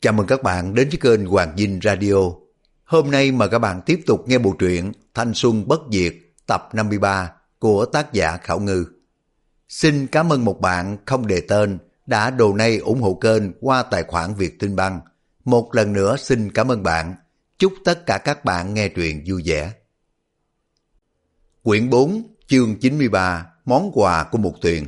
Chào mừng các bạn đến với kênh Hoàng Dinh Radio. Hôm nay mời các bạn tiếp tục nghe bộ truyện Thanh Xuân Bất Diệt tập 53 của tác giả Khảo Ngư. Xin cảm ơn một bạn không đề tên đã donate ủng hộ kênh qua tài khoản Vietinbank. Một lần nữa xin cảm ơn bạn. Chúc tất cả các bạn nghe truyện vui vẻ. Quyển 4, chương 93, món quà của Mục Tuyền.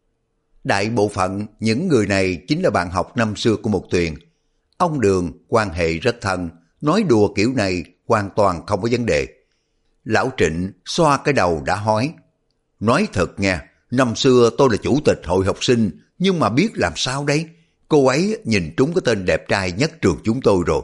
Đại bộ phận những người này chính là bạn học năm xưa của Mục Tuyền. Ông Đường quan hệ rất thân, nói đùa kiểu này hoàn toàn không có vấn đề. Lão Trịnh xoa cái đầu đã hói. Nói thật nha, năm xưa tôi là chủ tịch hội học sinh, nhưng mà biết làm sao đấy? Cô ấy nhìn trúng cái tên đẹp trai nhất trường chúng tôi rồi.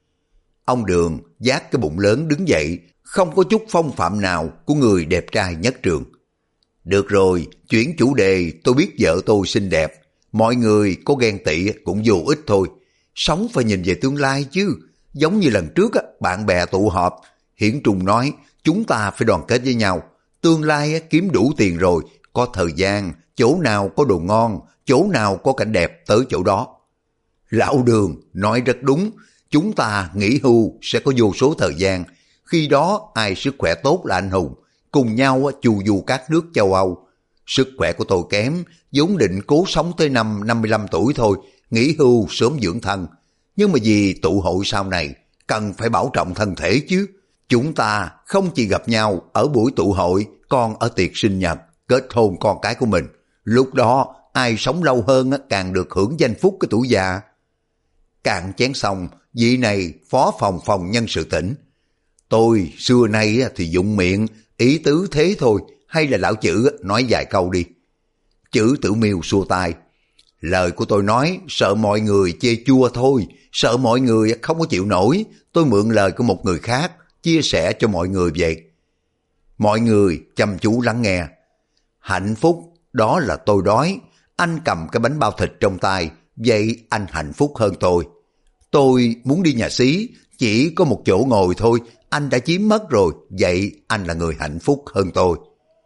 Ông Đường vác cái bụng lớn đứng dậy, không có chút phong phạm nào của người đẹp trai nhất trường. Được rồi, chuyển chủ đề, tôi biết vợ tôi xinh đẹp. Mọi người có ghen tị cũng vô ích thôi. Sống phải nhìn về tương lai chứ. Giống như lần trước bạn bè tụ họp, Hiển Trùng nói chúng ta phải đoàn kết với nhau. Tương lai kiếm đủ tiền rồi, có thời gian, chỗ nào có đồ ngon, chỗ nào có cảnh đẹp tới chỗ đó. Lão Đường nói rất đúng, chúng ta nghỉ hưu sẽ có vô số thời gian. Khi đó ai sức khỏe tốt là anh hùng, cùng nhau chu du các nước châu Âu. Sức khỏe của tôi kém, vốn định cố sống tới năm 55 tuổi thôi, nghỉ hưu sớm dưỡng thân. Nhưng mà vì tụ hội sau này, cần phải bảo trọng thân thể chứ. Chúng ta không chỉ gặp nhau ở buổi tụ hội, còn ở tiệc sinh nhật, kết hôn con cái của mình. Lúc đó, ai sống lâu hơn càng được hưởng danh phúc cái tuổi già. Cạn chén xong, vị này phó phòng nhân sự tỉnh. Tôi xưa nay thì dụng miệng, ý tứ thế thôi, hay là lão Chữ nói vài câu đi. Chữ Tử Miêu xua tay. Lời của tôi nói sợ mọi người chê chua thôi, sợ mọi người không có chịu nổi, tôi mượn lời của một người khác, chia sẻ cho mọi người vậy. Mọi người chăm chú lắng nghe. Hạnh phúc, đó là tôi đói, anh cầm cái bánh bao thịt trong tay, vậy anh hạnh phúc hơn tôi. Tôi muốn đi nhà xí, chỉ có một chỗ ngồi thôi, anh đã chiếm mất rồi, vậy anh là người hạnh phúc hơn tôi.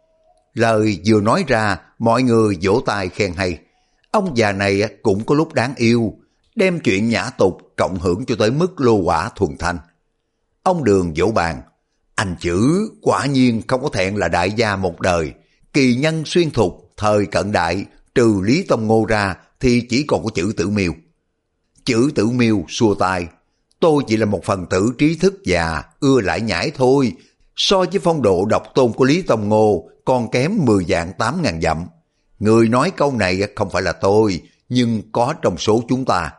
Lời vừa nói ra, mọi người vỗ tay khen hay. Ông già này cũng có lúc đáng yêu, đem chuyện nhã tục cộng hưởng cho tới mức lô quả thuần thanh. Ông Đường vỗ bàn. Anh Chữ quả nhiên không có thẹn là đại gia một đời. Kỳ nhân xuyên thục, thời cận đại, trừ Lý Tông Ngô ra thì chỉ còn có Chữ Tử Miêu. Chữ Tử Miêu xua tay. Tôi chỉ là một phần tử trí thức già, ưa lại nhảy thôi. So với phong độ độc tôn của Lý Tông Ngô còn kém 10 vạn 8.000 dặm. Người nói câu này không phải là tôi, nhưng có trong số chúng ta.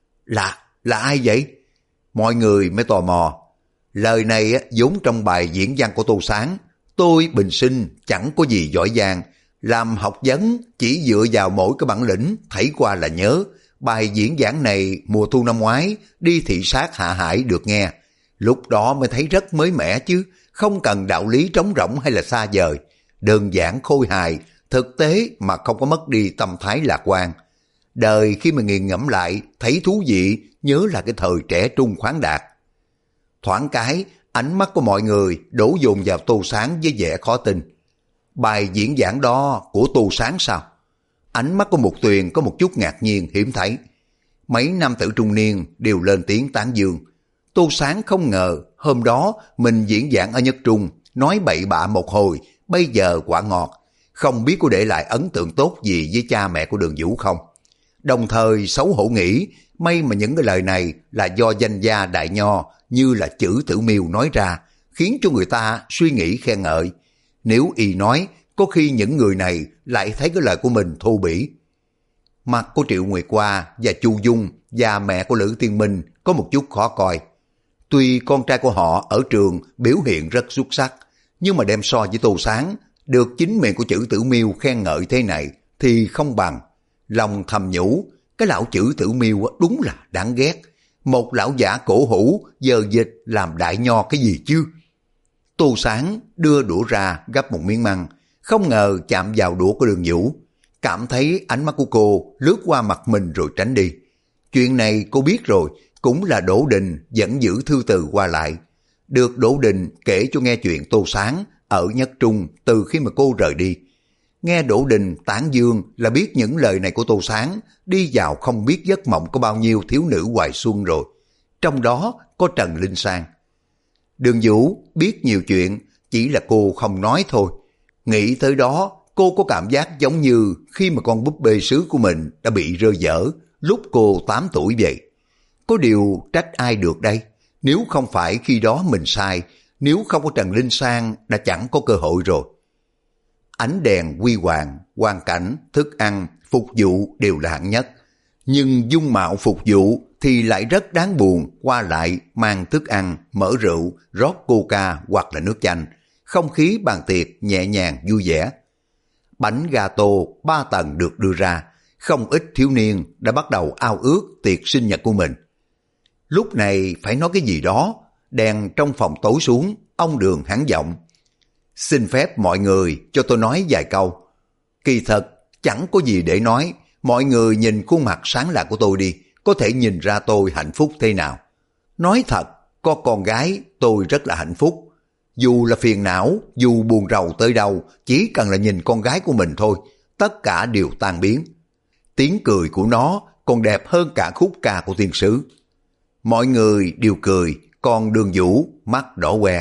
Là ai vậy? Mọi người mới tò mò. Lời này vốn trong bài diễn văn của Tô Sáng. Tôi bình sinh chẳng có gì giỏi giang, làm học vấn chỉ dựa vào mỗi cái bản lĩnh, thấy qua là nhớ. Bài diễn giảng này mùa thu năm ngoái đi thị sát Hạ Hải được nghe. Lúc đó mới thấy rất mới mẻ chứ, không cần đạo lý trống rỗng hay là xa vời. Đơn giản khôi hài, thực tế mà không có mất đi tâm thái lạc quan. Đời khi mà nghiền ngẫm lại, thấy thú vị, nhớ là cái thời trẻ trung khoáng đạt. Thoáng cái, ánh mắt của mọi người đổ dồn vào Tô Sáng với vẻ khó tin. Bài diễn giảng đó của Tô Sáng sao? Ánh mắt của Mục Tuyền có một chút ngạc nhiên hiếm thấy. Mấy nam tử trung niên đều lên tiếng tán dương. Tô Sáng không ngờ hôm đó mình diễn giảng ở Nhất Trung, nói bậy bạ một hồi, bây giờ quả ngọt. Không biết có để lại ấn tượng tốt gì với cha mẹ của Đường Vũ không? Đồng thời xấu hổ nghĩ, may mà những cái lời này là do danh gia đại nho như là Chữ Tử Miêu nói ra, khiến cho người ta suy nghĩ khen ngợi. Nếu y nói, có khi những người này lại thấy cái lời của mình thô bỉ. Mặt của Triệu Nguyệt Hoa và Chu Dung và mẹ của Lữ Tiên Minh có một chút khó coi. Tuy con trai của họ ở trường biểu hiện rất xuất sắc, nhưng mà đem so với Tô Sáng, được chính miệng của Chữ Tử Miêu khen ngợi thế này thì không bằng. Lòng thầm nhủ, cái lão Chữ Tử Miêu đúng là đáng ghét. Một lão giả cổ hủ giờ dịch làm đại nho cái gì chứ? Tô Sáng đưa đũa ra gắp một miếng măng, không ngờ chạm vào đũa của Đường Vũ. Cảm thấy ánh mắt của cô lướt qua mặt mình rồi tránh đi. Chuyện này cô biết rồi, cũng là Đỗ Đình vẫn giữ thư từ qua lại. Được Đỗ Đình kể cho nghe chuyện Tô Sáng ở Nhất Trung từ khi mà cô rời đi. Nghe Đỗ Đình tán dương là biết những lời này của Tô Sáng đi vào không biết giấc mộng có bao nhiêu thiếu nữ hoài xuân rồi. Trong đó có Trần Linh Sang. Đường Vũ biết nhiều chuyện, chỉ là cô không nói thôi. Nghĩ tới đó, cô có cảm giác giống như khi mà con búp bê sứ của mình đã bị rơi dở lúc cô 8 tuổi vậy. Có điều trách ai được đây? Nếu không phải khi đó mình sai, nếu không có Trần Linh Sang đã chẳng có cơ hội rồi. Ánh đèn huy hoàng, quang cảnh, thức ăn, phục vụ đều là hạng nhất. Nhưng dung mạo phục vụ thì lại rất đáng buồn, qua lại mang thức ăn, mở rượu, rót coca hoặc là nước chanh. Không khí bàn tiệc nhẹ nhàng vui vẻ. Bánh gato 3 tầng được đưa ra, không ít thiếu niên đã bắt đầu ao ước tiệc sinh nhật của mình. Lúc này phải nói cái gì đó, đèn trong phòng tối xuống, ông Đường hắn giọng. Xin phép mọi người cho tôi nói vài câu. Kỳ thật, chẳng có gì để nói, mọi người nhìn khuôn mặt sáng lạ của tôi đi, có thể nhìn ra tôi hạnh phúc thế nào. Nói thật, có con gái tôi rất là hạnh phúc. Dù là phiền não, dù buồn rầu tới đâu, chỉ cần là nhìn con gái của mình thôi, tất cả đều tan biến. Tiếng cười của nó còn đẹp hơn cả khúc ca của thiên sứ. Mọi người đều cười, còn Đường Vũ mắt đỏ que.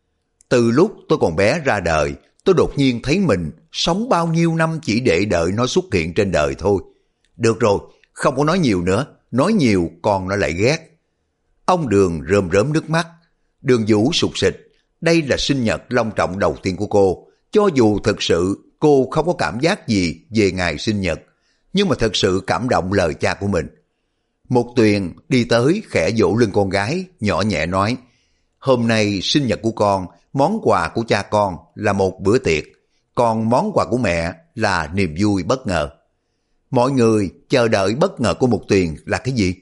Từ lúc tôi còn bé ra đời, tôi đột nhiên thấy mình sống bao nhiêu năm chỉ để đợi nó xuất hiện trên đời thôi. Được rồi, không có nói nhiều nữa, nói nhiều con nó lại ghét. Ông Đường rơm rớm nước mắt. Đường Vũ sụt sịt. Đây là sinh nhật long trọng đầu tiên của cô. Cho dù thực sự cô không có cảm giác gì về ngày sinh nhật, nhưng mà thật sự cảm động lời cha của mình. Một Tuyền đi tới khẽ vỗ lưng con gái, nhỏ nhẹ nói, hôm nay sinh nhật của con, món quà của cha con là một bữa tiệc, còn món quà của mẹ là niềm vui bất ngờ. Mọi người chờ đợi bất ngờ của Một Tuyền là cái gì?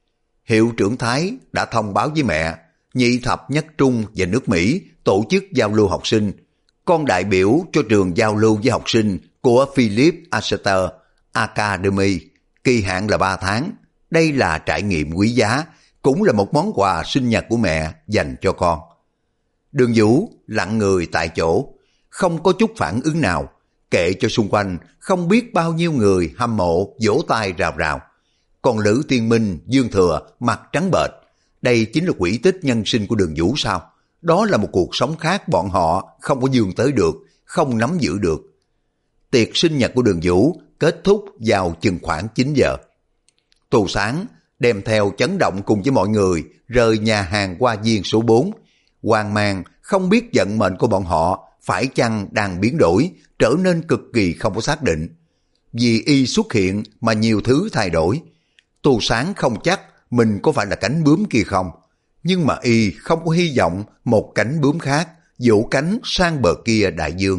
Hiệu trưởng Thái đã thông báo với mẹ, nhị thập nhất trung và nước Mỹ tổ chức giao lưu học sinh. Con đại biểu cho trường giao lưu với học sinh của Philip Astor Academy, kỳ hạn là 3 tháng. Đây là trải nghiệm quý giá, cũng là một món quà sinh nhật của mẹ dành cho con. Đường Vũ lặng người tại chỗ, không có chút phản ứng nào, kệ cho xung quanh không biết bao nhiêu người hâm mộ vỗ tay rào rào. Còn Lữ Tiên Minh, Dương Thừa mặt trắng bệch. Đây chính là quỹ tích nhân sinh của Đường Vũ sao? Đó là một cuộc sống khác bọn họ không có vươn tới được, không nắm giữ được. Tiệc sinh nhật của Đường Vũ kết thúc vào chừng khoảng 9 giờ. Tô Sáng đem theo chấn động cùng với mọi người rời nhà hàng Hoa Viên số 4. Hoang mang không biết vận mệnh của bọn họ phải chăng đang biến đổi, trở nên cực kỳ không có xác định. Vì y xuất hiện mà nhiều thứ thay đổi. Tô Sáng không chắc mình có phải là cánh bướm kia không, nhưng mà y không có hy vọng một cánh bướm khác vỗ cánh sang bờ kia đại dương.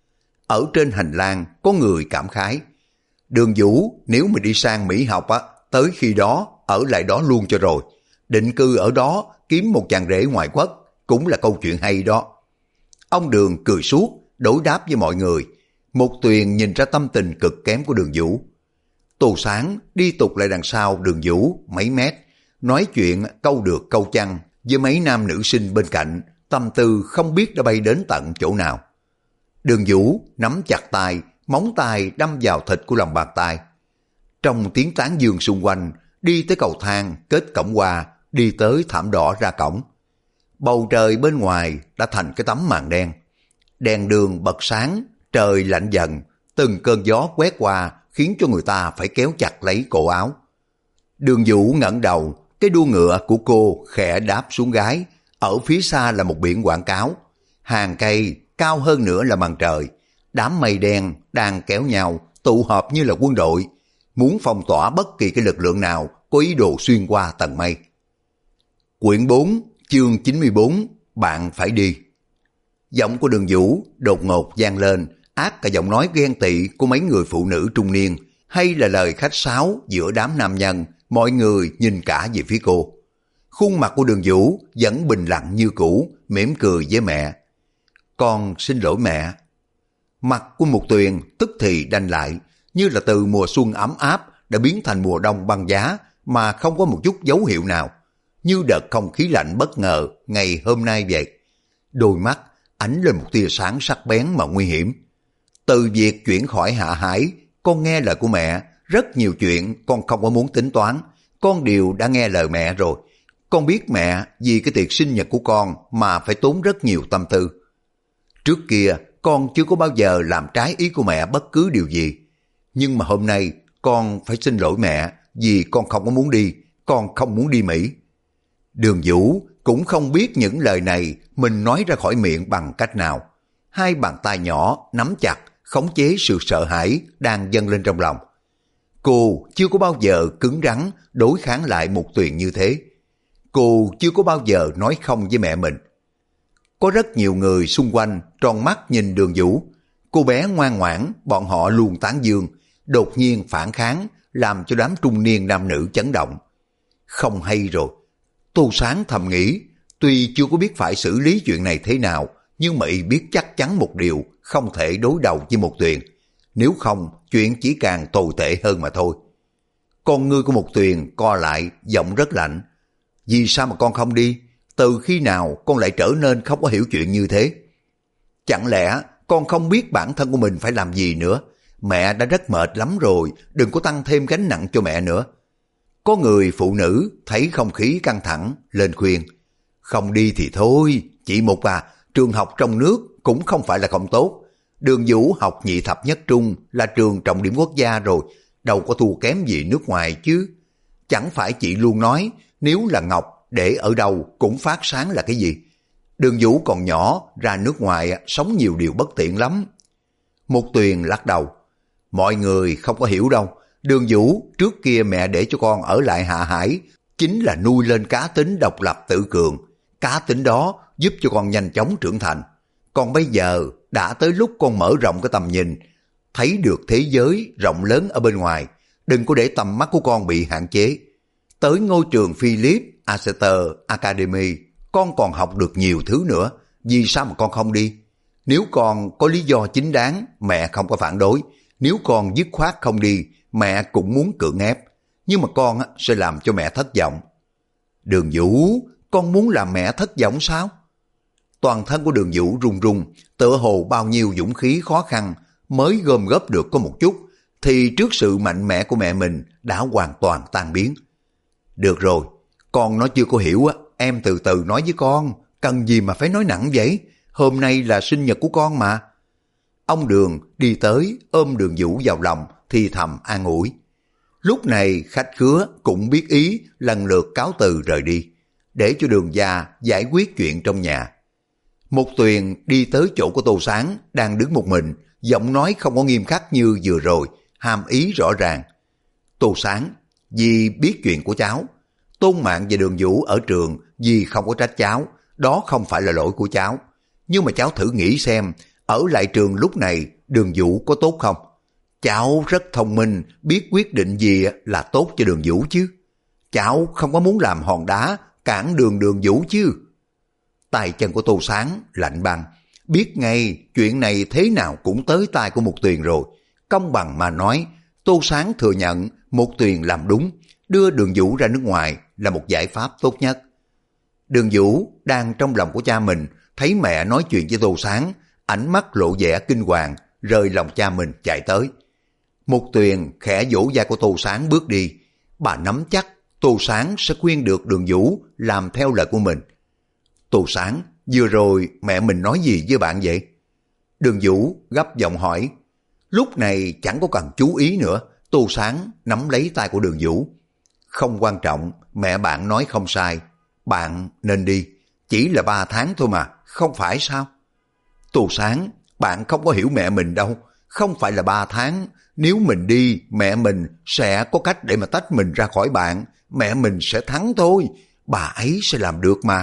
Ở trên hành lang có người cảm khái, Đường Vũ nếu mà đi sang Mỹ học á, tới khi đó ở lại đó luôn cho rồi, định cư ở đó kiếm một chàng rể ngoại quốc cũng là câu chuyện hay đó. Ông Đường cười suốt, đối đáp với mọi người. Một Tuyền nhìn ra tâm tình cực kém của Đường Vũ. Tô Sáng đi tụt lại đằng sau Đường Vũ mấy mét, nói chuyện câu được câu chăng với mấy nam nữ sinh bên cạnh, tâm tư không biết đã bay đến tận chỗ nào. Đường Vũ nắm chặt tay, móng tay đâm vào thịt của lòng bàn tay. Trong tiếng tán dương xung quanh, đi tới cầu thang kết cổng hoa, đi tới thảm đỏ ra cổng. Bầu trời bên ngoài đã thành cái tấm màn đen. Đèn đường bật sáng, trời lạnh dần, từng cơn gió quét qua khiến cho người ta phải kéo chặt lấy cổ áo. Đường Vũ ngẩng đầu, cái đuôi ngựa của cô khẽ đáp xuống gái. Ở phía xa là một biển quảng cáo. Hàng cây cao hơn nữa là màn trời. Đám mây đen đang kéo nhau, tụ họp như là quân đội, muốn phong tỏa bất kỳ cái lực lượng nào có ý đồ xuyên qua tầng mây. Quyển 4, chương 94, bạn phải đi. Giọng của Đường Vũ đột ngột vang lên, át cả giọng nói ghen tị của mấy người phụ nữ trung niên, hay là lời khách sáo giữa đám nam nhân, mọi người nhìn cả về phía cô. Khuôn mặt của Đường Vũ vẫn bình lặng như cũ, mỉm cười với mẹ. Con xin lỗi mẹ. Mặt của Một Tuyền tức thì đanh lại, như là từ mùa xuân ấm áp đã biến thành mùa đông băng giá mà không có một chút dấu hiệu nào, như đợt không khí lạnh bất ngờ ngày hôm nay vậy. Đôi mắt ánh lên một tia sáng sắc bén mà nguy hiểm. Từ việc chuyển khỏi Hạ Hải, con nghe lời của mẹ, rất nhiều chuyện con không có muốn tính toán, con đều đã nghe lời mẹ rồi. Con biết mẹ vì cái tiệc sinh nhật của con mà phải tốn rất nhiều tâm tư. Trước kia con chưa có bao giờ làm trái ý của mẹ bất cứ điều gì. Nhưng mà hôm nay con phải xin lỗi mẹ vì con không có muốn đi, con không muốn đi Mỹ. Đường Vũ cũng không biết những lời này mình nói ra khỏi miệng bằng cách nào. Hai bàn tay nhỏ nắm chặt, khống chế sự sợ hãi đang dâng lên trong lòng. Cô chưa có bao giờ cứng rắn đối kháng lại Mục Tuyền như thế. Cô chưa có bao giờ nói không với mẹ mình. Có rất nhiều người xung quanh tròn mắt nhìn Đường Vũ. Cô bé ngoan ngoãn, bọn họ luôn tán dương, đột nhiên phản kháng, làm cho đám trung niên nam nữ chấn động. Không hay rồi. Tô Sáng thầm nghĩ, tuy chưa có biết phải xử lý chuyện này thế nào, nhưng mà y biết chắc chắn một điều, không thể đối đầu với Mục Tuyền. Nếu không, chuyện chỉ càng tồi tệ hơn mà thôi. Con ngươi của Mục Tuyền co lại, giọng rất lạnh. Vì sao mà con không đi? Từ khi nào con lại trở nên không có hiểu chuyện như thế? Chẳng lẽ con không biết bản thân của mình phải làm gì nữa? Mẹ đã rất mệt lắm rồi, đừng có tăng thêm gánh nặng cho mẹ nữa. Có người phụ nữ thấy không khí căng thẳng, lên khuyên. Không đi thì thôi, chị Mục à, trường học trong nước cũng không phải là không tốt. Đường Vũ học nhị thập nhất trung là trường trọng điểm quốc gia rồi, đâu có thua kém gì nước ngoài chứ. Chẳng phải chị luôn nói, nếu là ngọc để ở đâu cũng phát sáng là cái gì. Đường Vũ còn nhỏ, ra nước ngoài sống nhiều điều bất tiện lắm. Mục Tuyền lắc đầu. Mọi người không có hiểu đâu. Đường Vũ trước kia mẹ để cho con ở lại Hạ Hải chính là nuôi lên cá tính độc lập tự cường. Cá tính đó giúp cho con nhanh chóng trưởng thành. Còn bây giờ đã tới lúc con mở rộng cái tầm nhìn, thấy được thế giới rộng lớn ở bên ngoài. Đừng có để tầm mắt của con bị hạn chế. Tới ngôi trường Philip Exeter Academy, con còn học được nhiều thứ nữa. Vì sao mà con không đi? Nếu con có lý do chính đáng, mẹ không có phản đối. Nếu con dứt khoát không đi, mẹ cũng muốn cưỡng ép. Nhưng mà con sẽ làm cho mẹ thất vọng. Đường Vũ, con muốn làm mẹ thất vọng sao? Toàn thân của Đường Vũ run run, tựa hồ bao nhiêu dũng khí khó khăn mới gom góp được có một chút, thì trước sự mạnh mẽ của mẹ mình đã hoàn toàn tan biến. Được rồi, con nó chưa có hiểu á, em từ từ nói với con, cần gì mà phải nói nặng vậy? Hôm nay là sinh nhật của con mà. Ông Đường đi tới ôm Đường Vũ vào lòng thì thầm an ủi. Lúc này khách khứa cũng biết ý, lần lượt cáo từ rời đi, để cho Đường gia giải quyết chuyện trong nhà. Mục Tuyền đi tới chỗ của Tô Sáng đang đứng một mình, giọng nói không có nghiêm khắc như vừa rồi, hàm ý rõ ràng. Tô Sáng, vì biết chuyện của cháu, Tôn Mạn và Đường Vũ ở trường vì không có trách cháu, đó không phải là lỗi của cháu. Nhưng mà cháu thử nghĩ xem, ở lại trường lúc này Đường Vũ có tốt không? Cháu rất thông minh, biết quyết định gì là tốt cho Đường Vũ chứ. Cháu không có muốn làm hòn đá cản đường Đường Vũ chứ. Tay chân của Tô Sáng lạnh băng, biết ngay chuyện này thế nào cũng tới tai của Mục Tuyền rồi. Công bằng mà nói, Tô Sáng thừa nhận Mục Tuyền làm đúng, đưa Đường Vũ ra nước ngoài là một giải pháp tốt nhất. Đường Vũ đang trong lòng của cha mình, thấy mẹ nói chuyện với Tô Sáng, ánh mắt lộ vẻ kinh hoàng, rời lòng cha mình chạy tới. Mục Tuyền khẽ vỗ vai của Tô Sáng bước đi. Bà nắm chắc Tô Sáng sẽ khuyên được Đường Vũ làm theo lời của mình. Tô Sáng, vừa rồi mẹ mình nói gì với bạn vậy? Đường Vũ gấp giọng hỏi. Lúc này chẳng có cần chú ý nữa. Tô Sáng nắm lấy tay của Đường Vũ. Không quan trọng, mẹ bạn nói không sai. Bạn nên đi. Chỉ là 3 tháng thôi mà, không phải sao? Tô Sáng, bạn không có hiểu mẹ mình đâu. Không phải là 3 tháng. Nếu mình đi, mẹ mình sẽ có cách để mà tách mình ra khỏi bạn. Mẹ mình sẽ thắng thôi. Bà ấy sẽ làm được mà.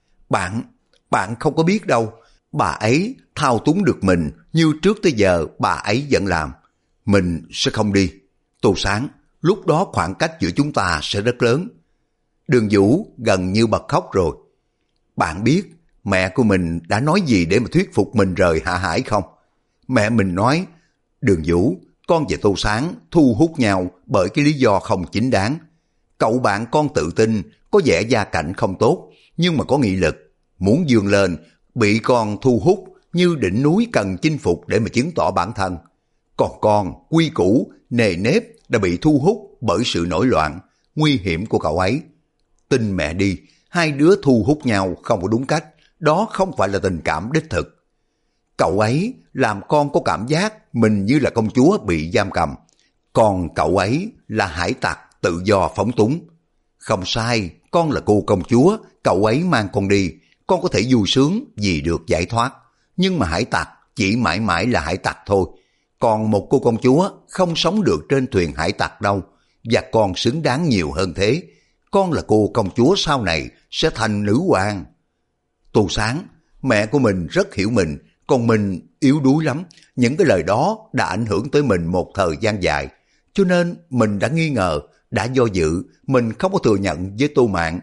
Bạn không có biết đâu. Bà ấy thao túng được mình như trước tới giờ bà ấy vẫn làm. Mình sẽ không đi. Tô Sáng, lúc đó khoảng cách giữa chúng ta sẽ rất lớn. Đường Vũ gần như bật khóc rồi. Bạn biết mẹ của mình đã nói gì để mà thuyết phục mình rời Hạ Hải không? Mẹ mình nói, Đường Vũ, con và Tô Sáng thu hút nhau bởi cái lý do không chính đáng. Cậu bạn con tự tin, có vẻ gia cảnh không tốt, nhưng mà có nghị lực, muốn vươn lên, bị con thu hút, như đỉnh núi cần chinh phục để mà chứng tỏ bản thân. Còn con, quy củ, nề nếp đã bị thu hút bởi sự nổi loạn, nguy hiểm của cậu ấy. Tin mẹ đi, hai đứa thu hút nhau không có đúng cách, đó không phải là tình cảm đích thực. Cậu ấy làm con có cảm giác mình như là công chúa bị giam cầm, còn cậu ấy là hải tặc tự do phóng túng. Không sai, con là cô công chúa, cậu ấy mang con đi, con có thể vui sướng vì được giải thoát. Nhưng mà hải tặc chỉ mãi mãi là hải tặc thôi. Còn một cô công chúa không sống được trên thuyền hải tặc đâu, và con xứng đáng nhiều hơn thế. Con là cô công chúa sau này sẽ thành nữ hoàng. Tô Sáng, mẹ của mình rất hiểu mình, còn mình yếu đuối lắm. Những cái lời đó đã ảnh hưởng tới mình một thời gian dài. Cho nên mình đã nghi ngờ, đã do dự, mình không có thừa nhận với Tô Mạn.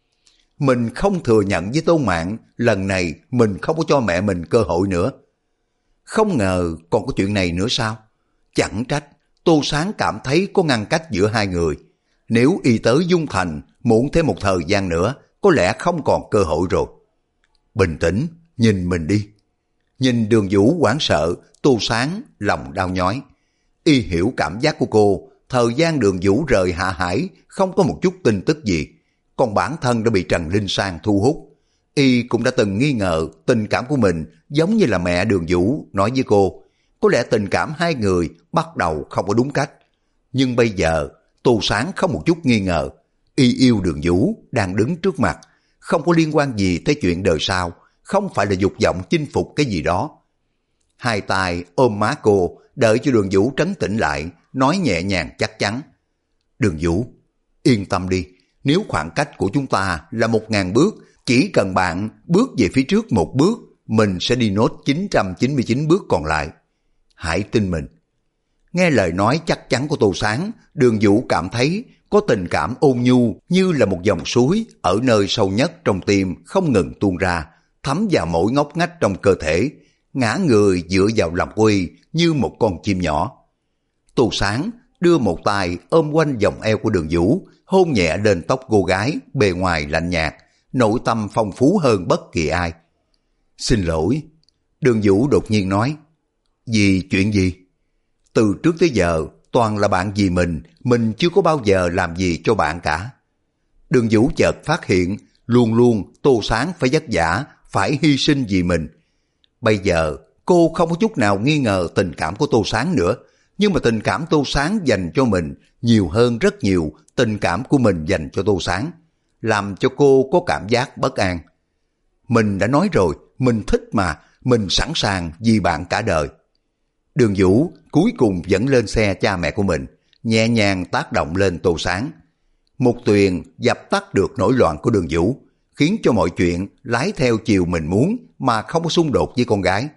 Mình không thừa nhận với Tô Mạn, lần này mình không có cho mẹ mình cơ hội nữa. Không ngờ còn có chuyện này nữa sao? Chẳng trách, Tô Sáng cảm thấy có ngăn cách giữa hai người. Nếu y tới Dung Thành, muộn thêm một thời gian nữa, có lẽ không còn cơ hội rồi. Bình tĩnh, nhìn mình đi. Nhìn Đường Vũ hoảng sợ, Tô Sáng lòng đau nhói. Y hiểu cảm giác của cô, thời gian Đường Vũ rời Hạ Hải không có một chút tin tức gì, còn bản thân đã bị Trần Linh Sang thu hút. Y cũng đã từng nghi ngờ tình cảm của mình giống như là mẹ Đường Vũ nói với cô, có lẽ tình cảm hai người bắt đầu không có đúng cách. Nhưng bây giờ Tô Sáng không một chút nghi ngờ, Y yêu Đường Vũ đang đứng trước mặt, không có liên quan gì tới chuyện đời sau, không phải là dục vọng chinh phục cái gì đó. Hai tay ôm má cô, đợi cho Đường Vũ trấn tĩnh lại, nói nhẹ nhàng chắc chắn. Đường Vũ, yên tâm đi, nếu khoảng cách của chúng ta là 1000 bước, chỉ cần bạn bước về phía trước một bước, mình sẽ đi nốt 999 bước còn lại. Hãy tin mình. Nghe lời nói chắc chắn của Tô Sáng, Đường Vũ cảm thấy có tình cảm ôn nhu như là một dòng suối ở nơi sâu nhất trong tim không ngừng tuôn ra, thấm vào mỗi ngóc ngách trong cơ thể, ngã người dựa vào lòng của Y như một con chim nhỏ. Tô Sáng đưa một tay ôm quanh vòng eo của Đường Vũ, hôn nhẹ lên tóc cô gái, bề ngoài lạnh nhạt, nội tâm phong phú hơn bất kỳ ai. Xin lỗi, Đường Vũ đột nhiên nói. Vì chuyện gì? Từ trước tới giờ, toàn là bạn vì mình chưa có bao giờ làm gì cho bạn cả. Đường Vũ chợt phát hiện, luôn luôn Tô Sáng phải vất vả, phải hy sinh vì mình. Bây giờ, cô không có chút nào nghi ngờ tình cảm của Tô Sáng nữa, nhưng mà tình cảm Tô Sáng dành cho mình nhiều hơn rất nhiều tình cảm của mình dành cho Tô Sáng, làm cho cô có cảm giác bất an. Mình đã nói rồi, mình thích mà, mình sẵn sàng vì bạn cả đời. Đường Vũ cuối cùng dẫn lên xe cha mẹ của mình, nhẹ nhàng tác động lên Tô Sáng. Mục Tuyền dập tắt được nổi loạn của Đường Vũ, khiến cho mọi chuyện lái theo chiều mình muốn mà không có xung đột với con gái.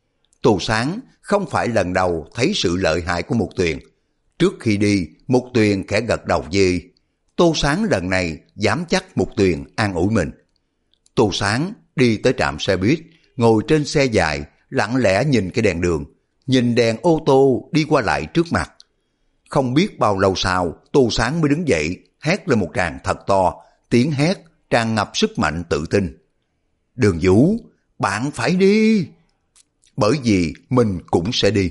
Tô Sáng không phải lần đầu thấy sự lợi hại của Mục Tuyền. Trước khi đi, Mục Tuyền khẽ gật đầu với Tô Sáng, lần này dám chắc Mục Tuyền an ủi mình. Tô Sáng đi tới trạm xe buýt, ngồi trên xe dài, lặng lẽ nhìn cái đèn đường, nhìn đèn ô tô đi qua lại trước mặt. Không biết bao lâu sau, Tô Sáng mới đứng dậy, hét lên một tràng thật to, tiếng hét tràn ngập sức mạnh tự tin. Đường Vũ, bạn phải đi, bởi vì mình cũng sẽ đi.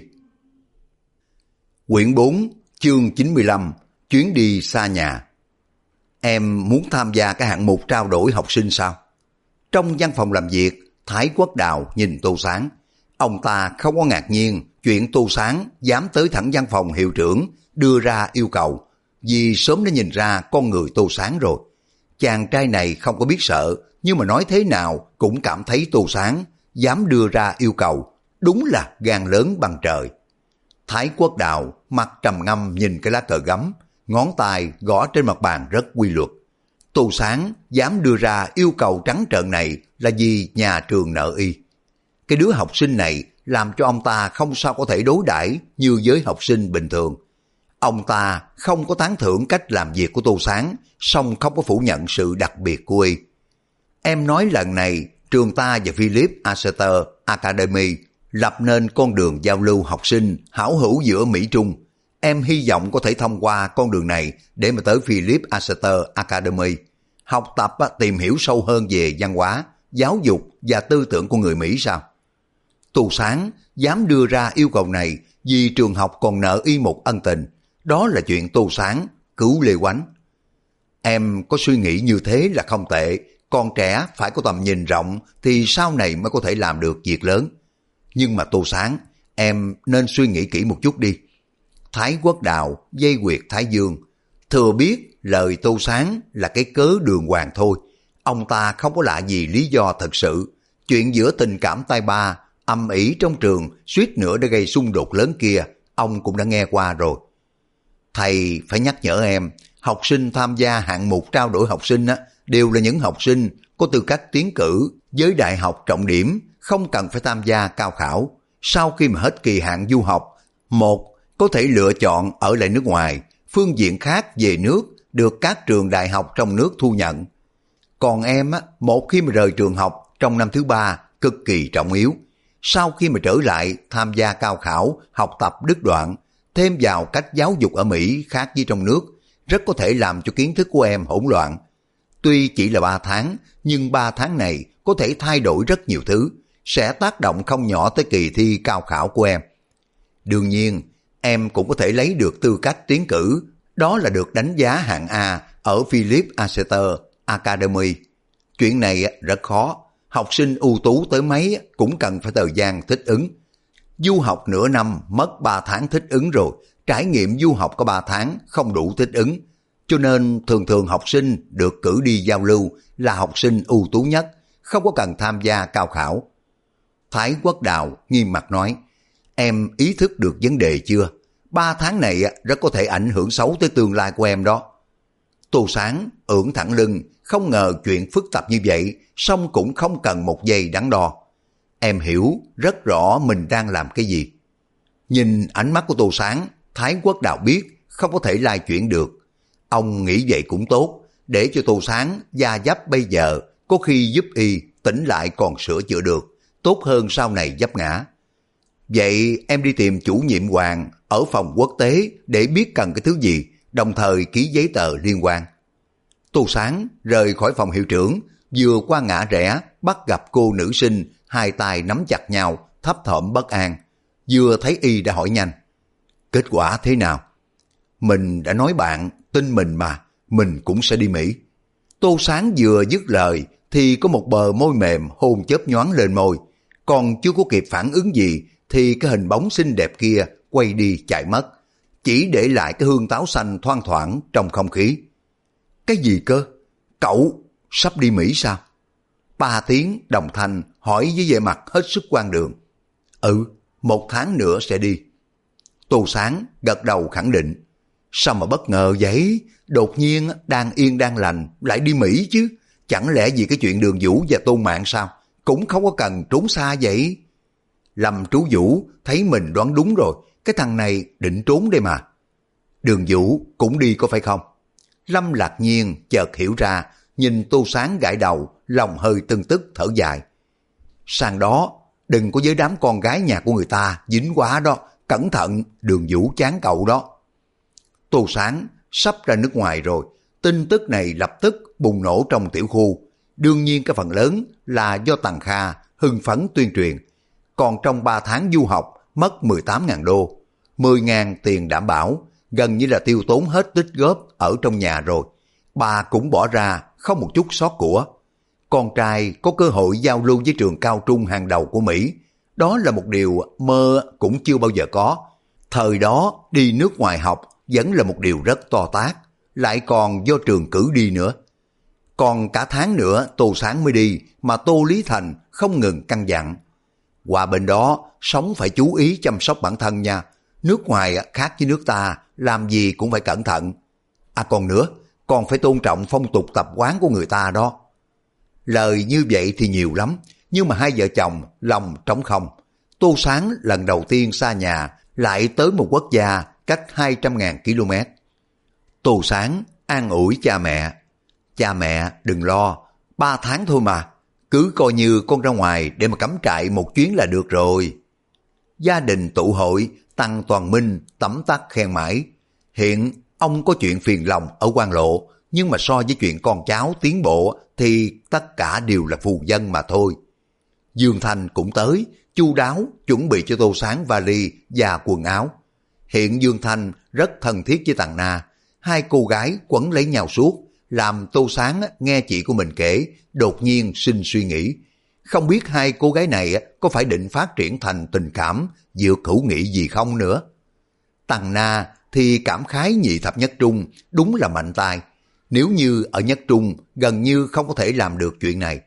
Quyển 4, chương 95, chuyến đi xa nhà. Em muốn tham gia cái hạng mục trao đổi học sinh sao? Trong văn phòng làm việc, Thái Quốc Đào nhìn Tô Sáng. Ông ta không có ngạc nhiên chuyện Tô Sáng dám tới thẳng văn phòng hiệu trưởng đưa ra yêu cầu, vì sớm đã nhìn ra con người Tô Sáng rồi. Chàng trai này không có biết sợ, nhưng mà nói thế nào cũng cảm thấy Tô Sáng dám đưa ra yêu cầu, đúng là gan lớn bằng trời. Thái Quốc Đào mặt trầm ngâm nhìn cái lá cờ gấm, ngón tay gõ trên mặt bàn rất quy luật. Tô Sáng dám đưa ra yêu cầu trắng trợn này là vì nhà trường nợ y. Cái đứa học sinh này làm cho ông ta không sao có thể đối đãi như với học sinh bình thường. Ông ta không có tán thưởng cách làm việc của Tô Sáng, song không có phủ nhận sự đặc biệt của y. Em nói lần này trường ta và Philip Astor Academy lập nên con đường giao lưu học sinh hảo hữu giữa Mỹ Trung. Em hy vọng có thể thông qua con đường này để mà tới Philip Astor Academy, học tập tìm hiểu sâu hơn về văn hóa, giáo dục và tư tưởng của người Mỹ sao? Tô Sáng dám đưa ra yêu cầu này vì trường học còn nợ y một ân tình. Đó là chuyện Tô Sáng cứu Lê Oánh. Em có suy nghĩ như thế là không tệ, con trẻ phải có tầm nhìn rộng thì sau này mới có thể làm được việc lớn. Nhưng mà Tô Sáng, em nên suy nghĩ kỹ một chút đi. Thái Quốc Đào dây quyệt Thái Dương, thừa biết lời Tô Sáng là cái cớ đường hoàng thôi. Ông ta không có lạ gì lý do thật sự. Chuyện giữa tình cảm tay ba, âm ỉ trong trường, suýt nữa đã gây xung đột lớn kia, ông cũng đã nghe qua rồi. Thầy phải nhắc nhở em, học sinh tham gia hạng mục trao đổi học sinh đều là những học sinh có tư cách tiến cử với đại học trọng điểm, không cần phải tham gia cao khảo. Sau khi mà hết kỳ hạn du học, một có thể lựa chọn ở lại nước ngoài, phương diện khác về nước được các trường đại học trong nước thu nhận. Còn em một khi mà rời trường học trong năm thứ 3 cực kỳ trọng yếu. Sau khi mà trở lại tham gia cao khảo, học tập đứt đoạn, thêm vào cách giáo dục ở Mỹ khác với trong nước, rất có thể làm cho kiến thức của em hỗn loạn. Tuy chỉ là 3 tháng, nhưng 3 tháng này có thể thay đổi rất nhiều thứ, sẽ tác động không nhỏ tới kỳ thi cao khảo của em. Đương nhiên, em cũng có thể lấy được tư cách tiến cử, đó là được đánh giá hạng A ở Philip Exeter Academy. Chuyện này rất khó, học sinh ưu tú tới mấy cũng cần phải thời gian thích ứng. Du học nửa năm mất 3 tháng thích ứng rồi, trải nghiệm du học có 3 tháng không đủ thích ứng. Cho nên thường thường học sinh được cử đi giao lưu là học sinh ưu tú nhất, không có cần tham gia cao khảo. Thái Quốc Đào nghiêm mặt nói, em ý thức được vấn đề chưa? 3 tháng này rất có thể ảnh hưởng xấu tới tương lai của em đó. Tô Sáng ưỡn thẳng lưng, không ngờ chuyện phức tạp như vậy, song cũng không cần một giây đắn đo. Em hiểu rất rõ mình đang làm cái gì. Nhìn ánh mắt của Tô Sáng, Thái Quốc Đào biết không có thể lai chuyển được. Ông nghĩ vậy cũng tốt, để cho Tô Sáng da dấp bây giờ có khi giúp y tỉnh lại còn sửa chữa được, tốt hơn sau này vấp ngã. Vậy em đi tìm chủ nhiệm Hoàng ở phòng quốc tế để biết cần cái thứ gì, đồng thời ký giấy tờ liên quan. Tô Sáng rời khỏi phòng hiệu trưởng, vừa qua ngã rẽ bắt gặp cô nữ sinh, hai tay nắm chặt nhau, thấp thỏm bất an. Vừa thấy y đã hỏi nhanh, kết quả thế nào? Mình đã nói bạn, tin mình mà, mình cũng sẽ đi Mỹ. Tô Sáng vừa dứt lời thì có một bờ môi mềm hôn chớp nhoáng lên môi. Còn chưa có kịp phản ứng gì thì cái hình bóng xinh đẹp kia quay đi chạy mất, chỉ để lại cái hương táo xanh thoang thoảng trong không khí. Cái gì cơ? Cậu sắp đi Mỹ sao? 3 tiếng đồng thanh hỏi với vẻ mặt hết sức quan đường. Ừ, 1 tháng nữa sẽ đi. Tô Sáng gật đầu khẳng định. Sao mà bất ngờ vậy? Đột nhiên đang yên đang lành lại đi Mỹ chứ? Chẳng lẽ vì cái chuyện Đường Vũ và Tôn Mạn sao? Cũng không có cần trốn xa vậy. Lâm Trú Vũ thấy mình đoán đúng rồi, cái thằng này định trốn đây mà. Đường Vũ cũng đi có phải không? Lâm Lạc Nhiên chợt hiểu ra, nhìn Tô Sáng gãi đầu, lòng hơi tưng tức thở dài. Sang đó, đừng có với đám con gái nhà của người ta dính quá đó, cẩn thận, Đường Vũ chán cậu đó. Tô Sáng sắp ra nước ngoài rồi, tin tức này lập tức bùng nổ trong tiểu khu. Đương nhiên cái phần lớn là do Tằng Kha hưng phấn tuyên truyền. Còn trong 3 tháng du học mất 18.000 đô, 10.000 tiền đảm bảo, gần như là tiêu tốn hết tích góp ở trong nhà rồi. Bà cũng bỏ ra không một chút sót của. Con trai có cơ hội giao lưu với trường cao trung hàng đầu của Mỹ, đó là một điều mơ cũng chưa bao giờ có. Thời đó đi nước ngoài học vẫn là một điều rất to tát, lại còn do trường cử đi nữa. Còn cả tháng nữa Tô Sáng mới đi mà Tô Lý Thành không ngừng căn dặn. Qua bên đó sống phải chú ý chăm sóc bản thân nha. Nước ngoài khác với nước ta, làm gì cũng phải cẩn thận. À còn nữa, còn phải tôn trọng phong tục tập quán của người ta đó. Lời như vậy thì nhiều lắm, nhưng mà hai vợ chồng lòng trống không. Tô Sáng lần đầu tiên xa nhà, lại tới một quốc gia cách 200.000 km. Tô Sáng an ủi cha mẹ. Cha mẹ đừng lo, 3 tháng thôi mà, cứ coi như con ra ngoài để mà cắm trại một chuyến là được rồi. Gia đình tụ hội, Tăng Toàn Minh tấm tắc khen mãi. Hiện ông có chuyện phiền lòng ở Quan Lộ, nhưng mà so với chuyện con cháu tiến bộ thì tất cả đều là phù dân mà thôi. Dương Thanh cũng tới, chu đáo chuẩn bị cho Tô Sáng vali và quần áo. Hiện Dương Thanh rất thân thiết với Tằng Na, hai cô gái quấn lấy nhau suốt, làm Tô Sáng nghe chị của mình kể, đột nhiên sinh suy nghĩ. Không biết hai cô gái này có phải định phát triển thành tình cảm vượt hữu nghị gì không nữa. Tằng Na thì cảm khái nhị thập nhất trung đúng là mạnh tay. Nếu như ở nhất trung gần như không có thể làm được chuyện này.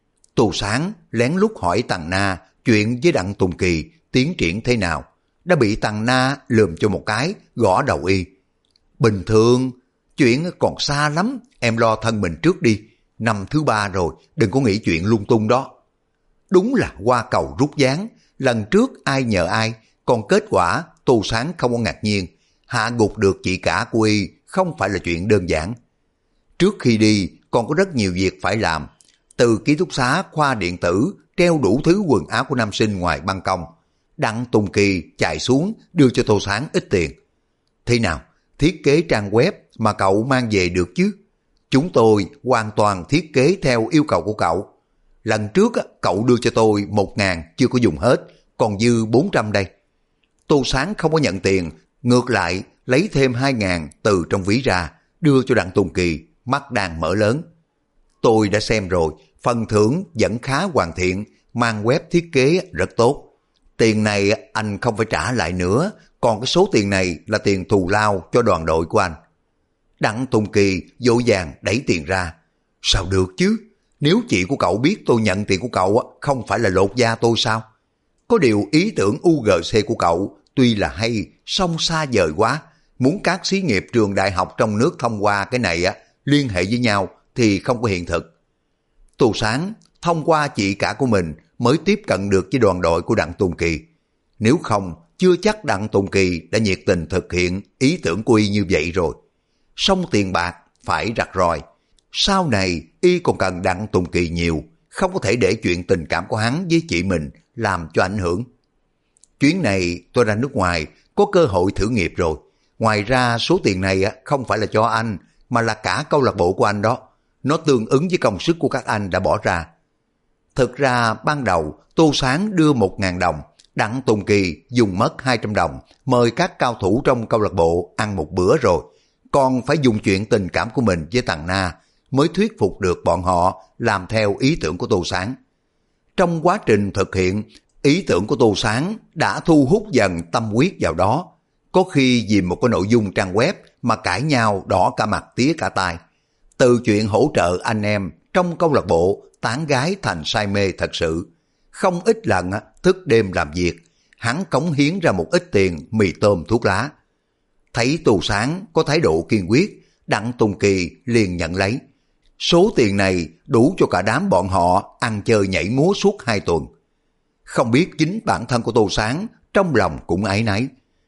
Tô Sáng lén lút hỏi Tằng Na chuyện với Đặng Tùng Kỳ tiến triển thế nào. Đã bị Tằng Na lườm cho một cái, gõ đầu y. Bình thường, chuyện còn xa lắm, em lo thân mình trước đi. Năm thứ 3 rồi, đừng có nghĩ chuyện lung tung đó. Đúng là qua cầu rút ván, lần trước ai nhờ ai, còn kết quả Tô Sáng không có ngạc nhiên. Hạ gục được chị cả của y không phải là chuyện đơn giản. Trước khi đi còn có rất nhiều việc phải làm. Từ ký túc xá khoa điện tử treo đủ thứ quần áo của nam sinh ngoài ban công. Đặng Tùng Kỳ chạy xuống đưa cho Tô Sáng ít tiền. Thế nào, thiết kế trang web mà cậu mang về được chứ? Chúng tôi hoàn toàn thiết kế theo yêu cầu của cậu. Lần trước cậu đưa cho tôi 1.000 chưa có dùng hết, còn dư 400 đây. Tô Sáng không có nhận tiền, ngược lại lấy thêm 2.000 từ trong ví ra, đưa cho Đặng Tùng Kỳ, mắt đang mở lớn. Tôi đã xem rồi, phần thưởng vẫn khá hoàn thiện, mang web thiết kế rất tốt. Tiền này anh không phải trả lại nữa, còn cái số tiền này là tiền thù lao cho đoàn đội của anh. Đặng Tùng Kỳ vội vàng đẩy tiền ra. Sao được chứ? Nếu chị của cậu biết tôi nhận tiền của cậu không phải là lột da tôi sao? Có điều ý tưởng UGC của cậu tuy là hay, song xa vời quá. Muốn các xí nghiệp trường đại học trong nước thông qua cái này liên hệ với nhau thì không có hiện thực. Tô Sáng thông qua chị cả của mình mới tiếp cận được với đoàn đội của Đặng Tùng Kỳ. Nếu không, chưa chắc Đặng Tùng Kỳ đã nhiệt tình thực hiện ý tưởng của y như vậy rồi. Xong tiền bạc phải rạch ròi. Sau này y còn cần Đặng Tùng Kỳ nhiều, không có thể để chuyện tình cảm của hắn với chị mình làm cho ảnh hưởng. Chuyến này tôi ra nước ngoài có cơ hội thử nghiệp rồi. Ngoài ra số tiền này không phải là cho anh, mà là cả câu lạc bộ của anh đó. Nó tương ứng với công sức của các anh đã bỏ ra. Thực ra ban đầu Tô Sáng đưa 1.000 đồng, Đặng Tùng Kỳ dùng mất 200 đồng, mời các cao thủ trong câu lạc bộ ăn một bữa rồi. Còn phải dùng chuyện tình cảm của mình với Tằng Na mới thuyết phục được bọn họ làm theo ý tưởng của Tô Sáng. Trong quá trình thực hiện, ý tưởng của Tô Sáng đã thu hút dần tâm huyết vào đó. Có khi vì một cái nội dung trang web mà cãi nhau đỏ cả mặt tía cả tai. Từ chuyện hỗ trợ anh em trong câu lạc bộ tán gái thành say mê thật sự. Không ít lần thức đêm làm việc, hắn cống hiến ra một ít tiền mì tôm thuốc lá. Thấy Tô Sáng có thái độ kiên quyết, Đặng Tùng Kỳ liền nhận lấy. Số tiền này đủ cho cả đám bọn họ ăn chơi nhảy múa suốt 2 tuần. Không biết chính bản thân của Tô Sáng trong lòng cũng áy náy.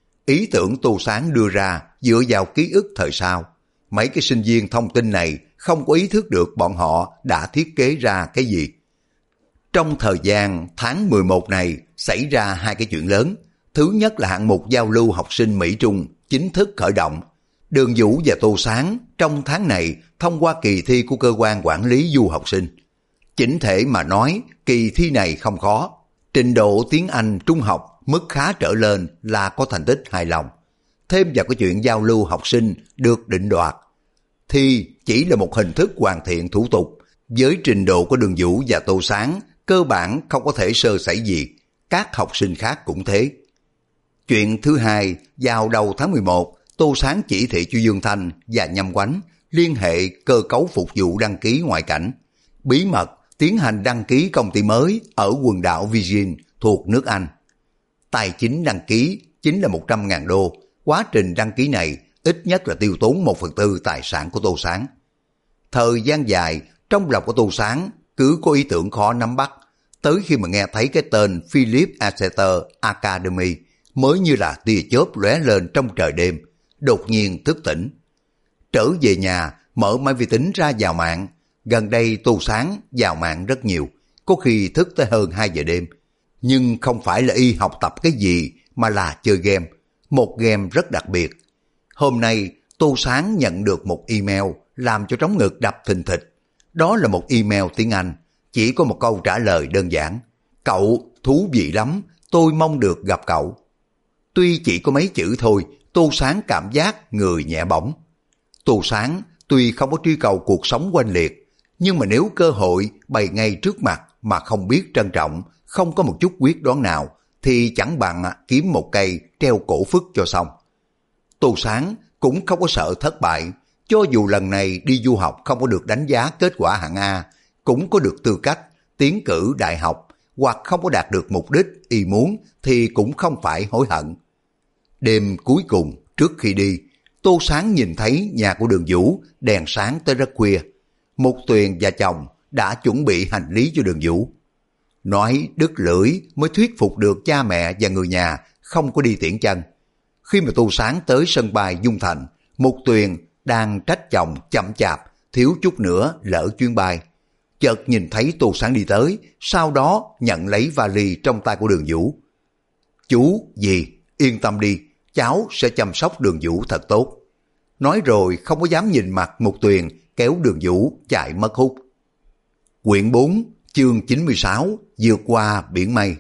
Ý tưởng Tô Sáng đưa ra dựa vào ký ức thời sau. Mấy cái sinh viên thông tin này không có ý thức được bọn họ đã thiết kế ra cái gì. Trong thời gian tháng 11 này xảy ra hai cái chuyện lớn. Thứ nhất là hạng mục giao lưu học sinh Mỹ-Trung chính thức khởi động. Đường Vũ và Tô Sáng trong tháng này thông qua kỳ thi của cơ quan quản lý du học sinh. Chỉnh thể mà nói, kỳ thi này không khó. Trình độ tiếng Anh trung học mức khá trở lên là có thành tích hài lòng. Thêm vào cái chuyện giao lưu học sinh được định đoạt. Thi chỉ là một hình thức hoàn thiện thủ tục. Với trình độ của Đường Vũ và Tô Sáng, cơ bản không có thể sơ sẩy gì. Các học sinh khác cũng thế. Chuyện thứ hai, vào đầu tháng 11, Tô Sáng chỉ thị cho Dương Thanh và Nhâm Quánh liên hệ cơ cấu phục vụ đăng ký ngoại cảnh. Bí mật tiến hành đăng ký công ty mới ở quần đảo Virgin thuộc nước Anh. Tài chính đăng ký chính là 100.000 đô. Quá trình đăng ký này ít nhất là tiêu tốn 1/4 tài sản của Tô Sáng. Thời gian dài, trong lòng của Tô Sáng cứ có ý tưởng khó nắm bắt. Tới khi mà nghe thấy cái tên Philip Exeter Academy mới như là tia chớp lóe lên trong trời đêm, đột nhiên thức tỉnh. Trở về nhà, mở máy vi tính ra vào mạng. Gần đây Tô Sáng vào mạng rất nhiều, có khi thức tới hơn 2 giờ đêm. Nhưng không phải là y học tập cái gì, mà là chơi game. Một game rất đặc biệt. Hôm nay Tô Sáng nhận được một email làm cho trống ngực đập thình thịch. Đó là một email tiếng Anh, chỉ có một câu trả lời đơn giản. Cậu thú vị lắm, tôi mong được gặp cậu. Tuy chỉ có mấy chữ thôi, Tô Sáng cảm giác người nhẹ bỗng. Tô Sáng tuy không có truy cầu cuộc sống oanh liệt, nhưng mà nếu cơ hội bày ngay trước mặt mà không biết trân trọng, không có một chút quyết đoán nào, thì chẳng bằng kiếm một cây treo cổ Phức cho xong. Tô Sáng cũng không có sợ thất bại, cho dù lần này đi du học không có được đánh giá kết quả hạng A, cũng có được tư cách tiến cử đại học, hoặc không có đạt được mục đích y muốn thì cũng không phải hối hận. Đêm cuối cùng trước khi đi, Tô Sáng nhìn thấy nhà của Đường Vũ đèn sáng tới rất khuya. Mục Tuyền và chồng đã chuẩn bị hành lý cho Đường Vũ. Nói đứt lưỡi mới thuyết phục được cha mẹ và người nhà không có đi tiễn chân. Khi mà Tô Sáng tới sân bay Dung Thành, Mục Tuyền đang trách chồng chậm chạp, thiếu chút nữa lỡ chuyến bay. Chợt nhìn thấy Tô Sáng đi tới, sau đó nhận lấy vali trong tay của Đường Vũ. Chú, dì, yên tâm đi, cháu sẽ chăm sóc Đường Vũ thật tốt. Nói rồi không có dám nhìn mặt Mục Tuyền, kéo Đường Vũ chạy mất hút. Quyển 4, chương 96, vượt qua biển mây.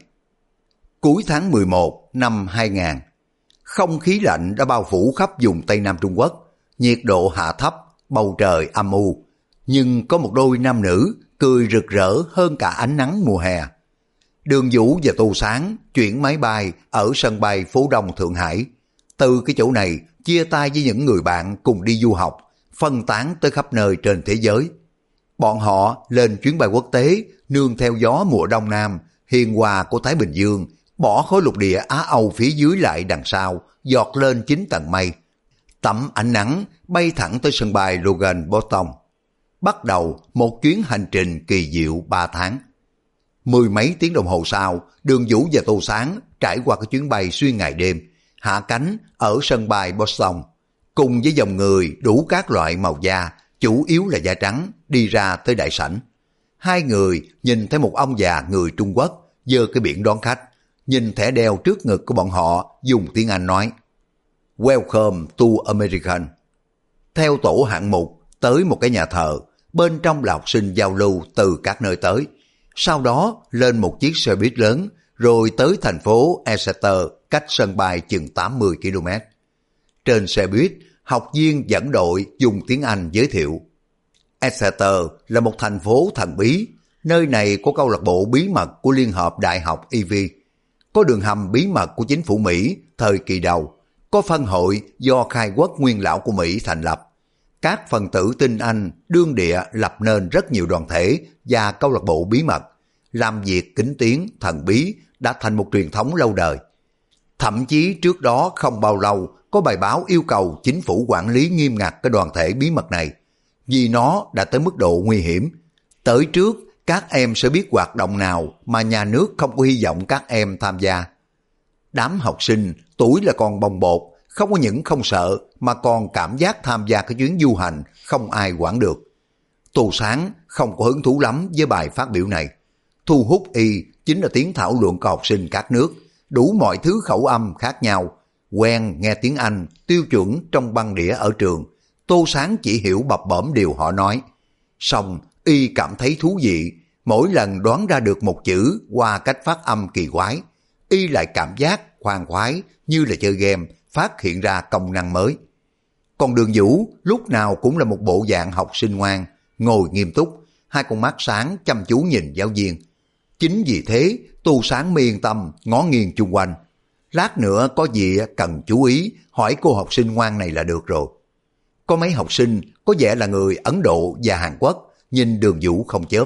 Cuối tháng 11 năm 2000, không khí lạnh đã bao phủ khắp vùng Tây Nam Trung Quốc, nhiệt độ hạ thấp, bầu trời âm u, nhưng có một đôi nam nữ cười rực rỡ hơn cả ánh nắng mùa hè. Đường Vũ và Tô Sáng chuyển máy bay ở sân bay Phố Đông Thượng Hải. Từ cái chỗ này chia tay với những người bạn cùng đi du học, phân tán tới khắp nơi trên thế giới. Bọn họ lên chuyến bay quốc tế nương theo gió mùa Đông Nam, hiền hòa của Thái Bình Dương, bỏ khối lục địa Á Âu phía dưới lại đằng sau, giọt lên 9 tầng mây. Tắm ánh nắng bay thẳng tới sân bay Logan Boston. Bắt đầu một chuyến hành trình kỳ diệu 3 tháng. Mười mấy tiếng đồng hồ sau, Đường Vũ và Tô Sáng trải qua cái chuyến bay xuyên ngày đêm, hạ cánh ở sân bay Boston, cùng với dòng người đủ các loại màu da, chủ yếu là da trắng, đi ra tới đại sảnh. Hai người nhìn thấy một ông già người Trung Quốc giơ cái biển đón khách, nhìn thẻ đeo trước ngực của bọn họ, dùng tiếng Anh nói Welcome to American. Theo tổ hạng mục tới một cái nhà thờ, bên trong là học sinh giao lưu từ các nơi tới. Sau đó lên một chiếc xe buýt lớn, rồi tới thành phố Exeter, cách sân bay chừng 80 km. Trên xe buýt, học viên dẫn đội dùng tiếng Anh giới thiệu. Exeter là một thành phố thần bí, nơi này có câu lạc bộ bí mật của Liên hợp Đại học Ivy, có đường hầm bí mật của chính phủ Mỹ thời kỳ đầu, có phân hội do khai quốc nguyên lão của Mỹ thành lập. Các phần tử tinh Anh đương địa lập nên rất nhiều đoàn thể và câu lạc bộ bí mật, làm việc kín tiếng, thần bí đã thành một truyền thống lâu đời. Thậm chí trước đó không bao lâu có bài báo yêu cầu chính phủ quản lý nghiêm ngặt cái đoàn thể bí mật này, vì nó đã tới mức độ nguy hiểm. Tới trước, các em sẽ biết hoạt động nào mà nhà nước không có hy vọng các em tham gia. Đám học sinh tuổi là còn bồng bột, không có những không sợ mà còn cảm giác tham gia cái chuyến du hành không ai quản được. Tô Sáng không có hứng thú lắm với bài phát biểu này. Thu hút y chính là tiếng thảo luận của học sinh các nước, đủ mọi thứ khẩu âm khác nhau, quen nghe tiếng Anh tiêu chuẩn trong băng đĩa ở trường. Tô Sáng chỉ hiểu bập bõm điều họ nói. Xong y cảm thấy thú vị, mỗi lần đoán ra được một chữ qua cách phát âm kỳ quái, y lại cảm giác khoan khoái như là chơi game, phát hiện ra công năng mới. Còn Đường Vũ lúc nào cũng là một bộ dạng học sinh ngoan, ngồi nghiêm túc, hai con mắt sáng chăm chú nhìn giáo viên. Chính vì thế Tô Sáng mới yên tâm ngó nghiêng chung quanh. Lát nữa có gì cần chú ý hỏi cô học sinh ngoan này là được rồi. Có mấy học sinh có vẻ là người Ấn Độ và Hàn Quốc, nhìn Đường Vũ không chớp.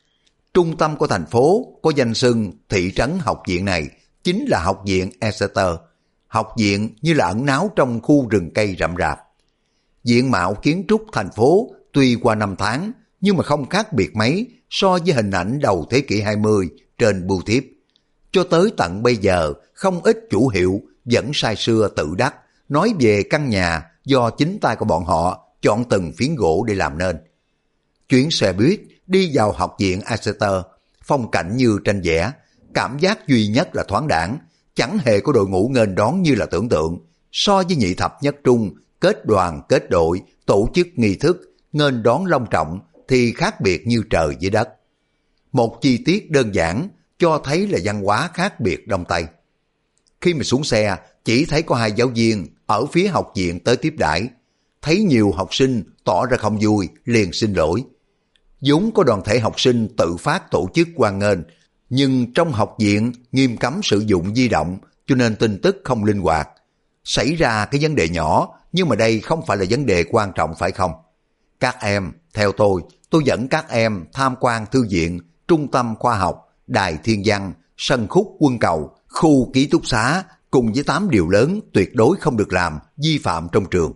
Trung tâm của thành phố có danh xưng thị trấn học viện này chính là học viện Exeter. Học viện như là ẩn náu trong khu rừng cây rậm rạp. Diện mạo kiến trúc thành phố tuy qua năm tháng nhưng mà không khác biệt mấy so với hình ảnh đầu thế kỷ 20 trên bưu thiếp. Cho tới tận bây giờ, không ít chủ hiệu vẫn say sưa tự đắc nói về căn nhà do chính tay của bọn họ chọn từng phiến gỗ để làm nên. Chuyến xe buýt đi vào học viện Exeter, phong cảnh như tranh vẽ, cảm giác duy nhất là thoáng đãng, chẳng hề có đội ngũ nghênh đón như là tưởng tượng. So với nhị thập nhất trung, kết đoàn kết đội, tổ chức nghi thức, nghênh đón long trọng thì khác biệt như trời với đất. Một chi tiết đơn giản cho thấy là văn hóa khác biệt Đông Tây. Khi mà xuống xe, chỉ thấy có hai giáo viên ở phía học viện tới tiếp đãi. Thấy nhiều học sinh tỏ ra không vui, liền xin lỗi. Vốn có đoàn thể học sinh tự phát tổ chức hoan nghênh, nhưng trong học viện nghiêm cấm sử dụng di động, cho nên tin tức không linh hoạt. Xảy ra cái vấn đề nhỏ, nhưng mà đây không phải là vấn đề quan trọng phải không? Các em, theo tôi dẫn các em tham quan thư viện, trung tâm khoa học, đài thiên văn, sân khúc quân cầu, khu ký túc xá, cùng với 8 điều lớn tuyệt đối không được làm, vi phạm trong trường.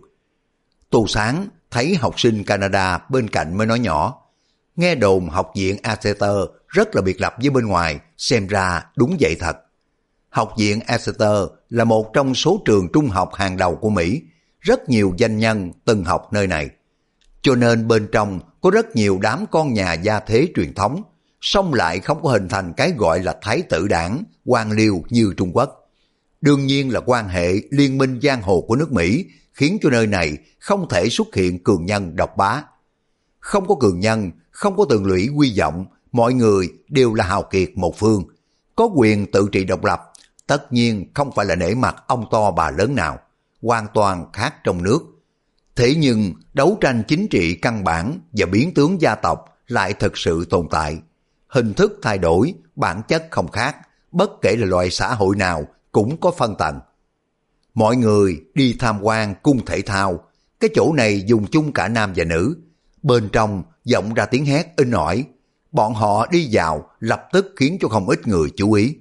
Tô Sáng thấy học sinh Canada bên cạnh mới nói nhỏ, nghe đồn học viện Exeter rất là biệt lập với bên ngoài, xem ra đúng vậy thật. Học viện Exeter là một trong số trường trung học hàng đầu của Mỹ, rất nhiều danh nhân từng học nơi này. Cho nên bên trong có rất nhiều đám con nhà gia thế truyền thống, song lại không có hình thành cái gọi là thái tử đảng, quan liêu như Trung Quốc. Đương nhiên là quan hệ liên minh giang hồ của nước Mỹ khiến cho nơi này không thể xuất hiện cường nhân độc bá. Không có cường nhân, không có tường lũy quy vọng, mọi người đều là hào kiệt một phương, có quyền tự trị độc lập, tất nhiên không phải là nể mặt ông to bà lớn nào, hoàn toàn khác trong nước. Thế nhưng đấu tranh chính trị căn bản và biến tướng gia tộc lại thực sự tồn tại. Hình thức thay đổi, bản chất không khác, bất kể là loại xã hội nào cũng có phân tầng. Mọi người đi tham quan cung thể thao, cái chỗ này dùng chung cả nam và nữ. Bên trong vọng ra tiếng hét inh ỏi, bọn họ đi vào lập tức khiến cho không ít người chú ý.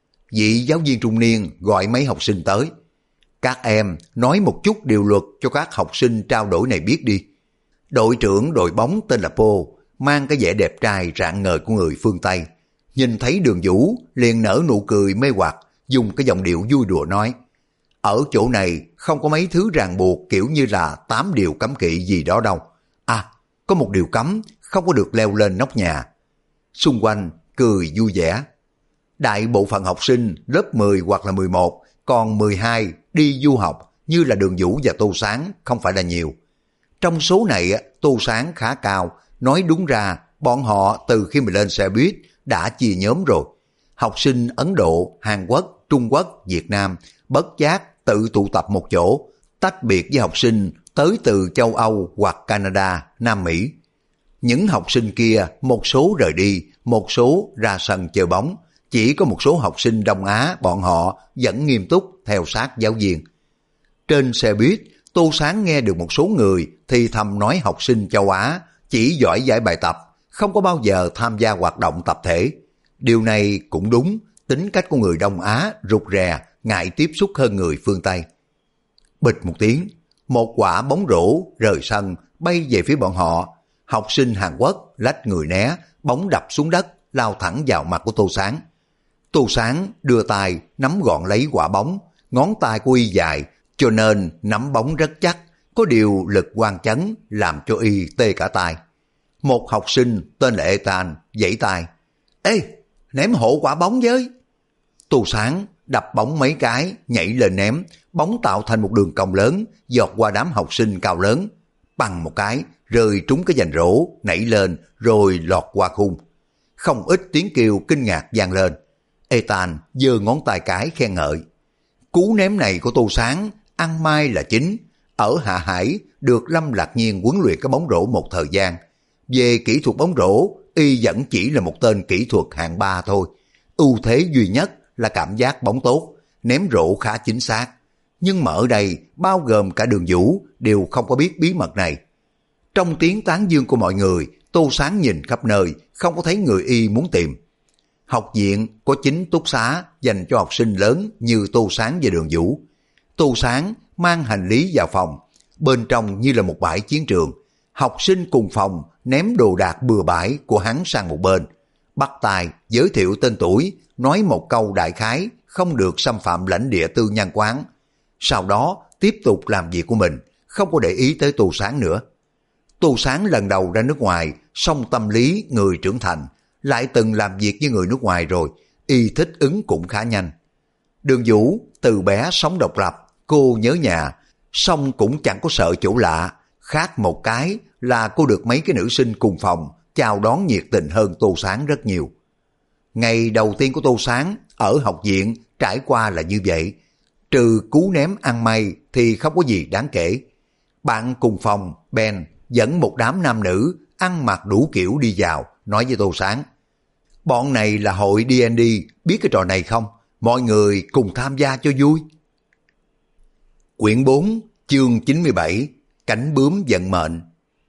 Vị giáo viên trung niên gọi mấy học sinh tới. Các em nói một chút điều luật cho các học sinh trao đổi này biết đi. Đội trưởng đội bóng tên là Po, mang cái vẻ đẹp trai rạng ngời của người phương Tây. Nhìn thấy Đường Vũ liền nở nụ cười mê hoặc, dùng cái giọng điệu vui đùa nói, ở chỗ này không có mấy thứ ràng buộc kiểu như là 8 điều cấm kỵ gì đó đâu. À, có một điều cấm, không có được leo lên nóc nhà. Xung quanh cười vui vẻ. Đại bộ phận học sinh lớp 10 hoặc là 11, còn 12 đi du học như là Đường Vũ và Tô Sáng không phải là nhiều. Trong số này Tô Sáng khá cao, nói đúng ra bọn họ từ khi mà lên xe buýt đã chia nhóm rồi. Học sinh Ấn Độ, Hàn Quốc, Trung Quốc, Việt Nam bất giác tự tụ tập một chỗ, tách biệt với học sinh tới từ châu Âu hoặc Canada, Nam Mỹ. Những học sinh kia một số rời đi, một số ra sân chơi bóng, chỉ có một số học sinh Đông Á bọn họ vẫn nghiêm túc theo sát giáo viên. Trên xe buýt, Tô Sáng nghe được một số người thì thầm nói học sinh châu Á chỉ giỏi giải bài tập, không có bao giờ tham gia hoạt động tập thể. Điều này cũng đúng, tính cách của người Đông Á rụt rè, ngại tiếp xúc hơn người phương Tây. Bịch một tiếng, một quả bóng rổ rời sân bay về phía bọn họ. Học sinh Hàn Quốc lách người né, bóng đập xuống đất, lao thẳng vào mặt của Tô Sáng. Tô Sáng đưa tay nắm gọn lấy quả bóng, ngón tay của y dài, cho nên nắm bóng rất chắc, có điều lực quang chấn làm cho y tê cả tay. Một học sinh tên là Ethan giãy tay, ê, ném hộ quả bóng với. Tô Sáng đập bóng mấy cái, nhảy lên ném, bóng tạo thành một đường cong lớn, giọt qua đám học sinh cao lớn, bằng một cái, rơi trúng cái giành rổ, nảy lên, rồi lọt qua khung. Không ít tiếng kêu kinh ngạc vang lên. Ethan giơ ngón tay cái khen ngợi. Cú ném này của Tô Sáng, ăn mai là chính. Ở Hạ Hải, được Lâm Lạc Nhiên huấn luyện cái bóng rổ một thời gian. Về kỹ thuật bóng rổ, y vẫn chỉ là một tên kỹ thuật hạng 3 thôi. Ưu thế duy nhất là cảm giác bóng tốt, ném rổ khá chính xác. Nhưng mà ở đây, bao gồm cả Đường Vũ, đều không có biết bí mật này. Trong tiếng tán dương của mọi người, Tô Sáng nhìn khắp nơi, không có thấy người y muốn tìm. Học viện có 9 túc xá dành cho học sinh lớn như Tô Sáng và Đường Vũ. Tô Sáng mang hành lý vào phòng, bên trong như là một bãi chiến trường. Học sinh cùng phòng ném đồ đạc bừa bãi của hắn sang một bên. Bắt tay giới thiệu tên tuổi, nói một câu đại khái không được xâm phạm lãnh địa tư nhân quán. Sau đó tiếp tục làm việc của mình, không có để ý tới Tô Sáng nữa. Tô Sáng lần đầu ra nước ngoài, song tâm lý người trưởng thành, lại từng làm việc với người nước ngoài rồi, y thích ứng cũng khá nhanh. Đường Vũ từ bé sống độc lập, cô nhớ nhà, song cũng chẳng có sợ chỗ lạ. Khác một cái là cô được mấy cái nữ sinh cùng phòng chào đón nhiệt tình hơn Tô Sáng rất nhiều. Ngày đầu tiên của Tô Sáng ở học viện trải qua là như vậy. Trừ cú ném ăn may thì không có gì đáng kể. Bạn cùng phòng Ben dẫn một đám nam nữ ăn mặc đủ kiểu đi vào, nói với Tô Sáng: bọn này là hội D&D, biết cái trò này không? Mọi người cùng tham gia cho vui. Quyển 4, chương 97, Cánh bướm vận mệnh.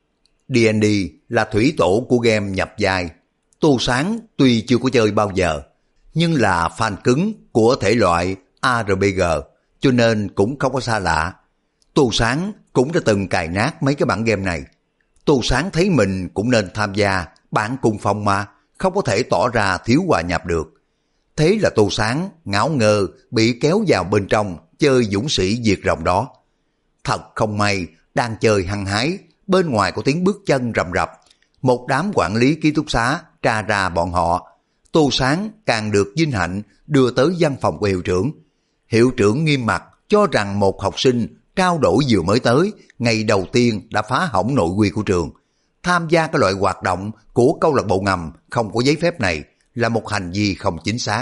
D&D là thủy tổ của game nhập vai. Tô Sáng tuy chưa có chơi bao giờ, nhưng là fan cứng của thể loại RPG, cho nên cũng không có xa lạ. Tô Sáng cũng đã từng cài nát mấy cái bản game này. Tô Sáng thấy mình cũng nên tham gia, bạn cùng phòng mà, không có thể tỏ ra thiếu hòa nhập được. Thế là Tô Sáng ngáo ngơ bị kéo vào bên trong chơi dũng sĩ diệt rồng đó. Thật không may, đang chơi hăng hái, bên ngoài có tiếng bước chân rầm rập. Một đám quản lý ký túc xá tra ra bọn họ. Tô Sáng càng được vinh hạnh đưa tới văn phòng của hiệu trưởng. Hiệu trưởng nghiêm mặt cho rằng một học sinh trao đổi vừa mới tới, ngày đầu tiên đã phá hỏng nội quy của trường. Tham gia cái loại hoạt động của câu lạc bộ ngầm không có giấy phép này là một hành vi không chính xác.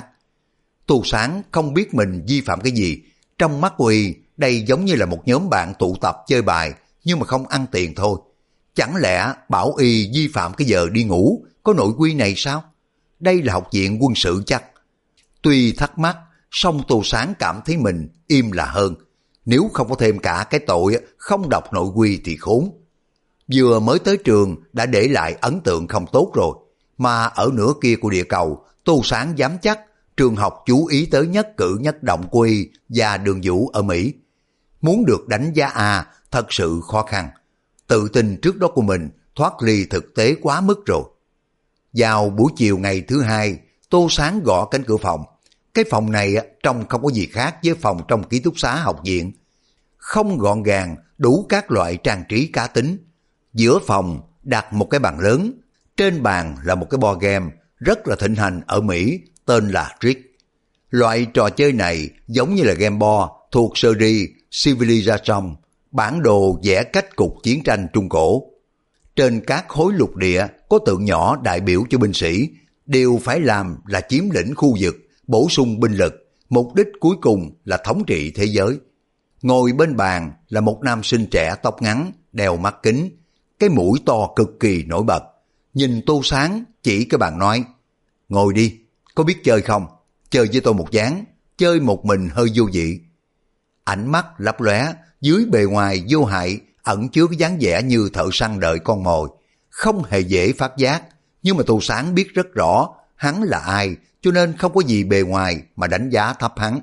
Tô Sáng không biết mình vi phạm cái gì. Trong mắt của y, đây giống như là một nhóm bạn tụ tập chơi bài nhưng mà không ăn tiền thôi. Chẳng lẽ bảo y vi phạm cái giờ đi ngủ có nội quy này sao? Đây là học viện quân sự chắc. Tuy thắc mắc, song Tô Sáng cảm thấy mình im là hơn. Nếu không có thêm cả cái tội không đọc nội quy thì khốn. Vừa mới tới trường đã để lại ấn tượng không tốt rồi. Mà ở nửa kia của địa cầu, Tô Sáng dám chắc trường học chú ý tới nhất cử nhất động của y và Đường Vũ ở Mỹ. Muốn được đánh giá A thật sự khó khăn. Tự tin trước đó của mình thoát ly thực tế quá mức rồi. Vào buổi chiều ngày thứ hai, Tô Sáng gõ cánh cửa phòng. Cái phòng này trông không có gì khác với phòng trong ký túc xá học viện. Không gọn gàng, đủ các loại trang trí cá tính. Giữa phòng đặt một cái bàn lớn. Trên bàn là một cái board game rất là thịnh hành ở Mỹ, tên là Risk. Loại trò chơi này giống như là game board thuộc series Civilization, bản đồ vẽ cách cục chiến tranh Trung Cổ. Trên các khối lục địa có tượng nhỏ đại biểu cho binh sĩ, đều phải làm là chiếm lĩnh khu vực, bổ sung binh lực, mục đích cuối cùng là thống trị thế giới. Ngồi bên bàn là một nam sinh trẻ tóc ngắn, đeo mắt kính, cái mũi to cực kỳ nổi bật. Nhìn Tô Sáng chỉ cái bàn nói: ngồi đi, có biết chơi không? Chơi với tôi một ván, chơi một mình hơi vô vị. Ánh mắt lấp lóe, dưới bề ngoài vô hại ẩn chứa cái dáng vẻ như thợ săn đợi con mồi, không hề dễ phát giác. Nhưng mà Tô Sáng biết rất rõ hắn là ai, cho nên không có gì bề ngoài mà đánh giá thấp hắn.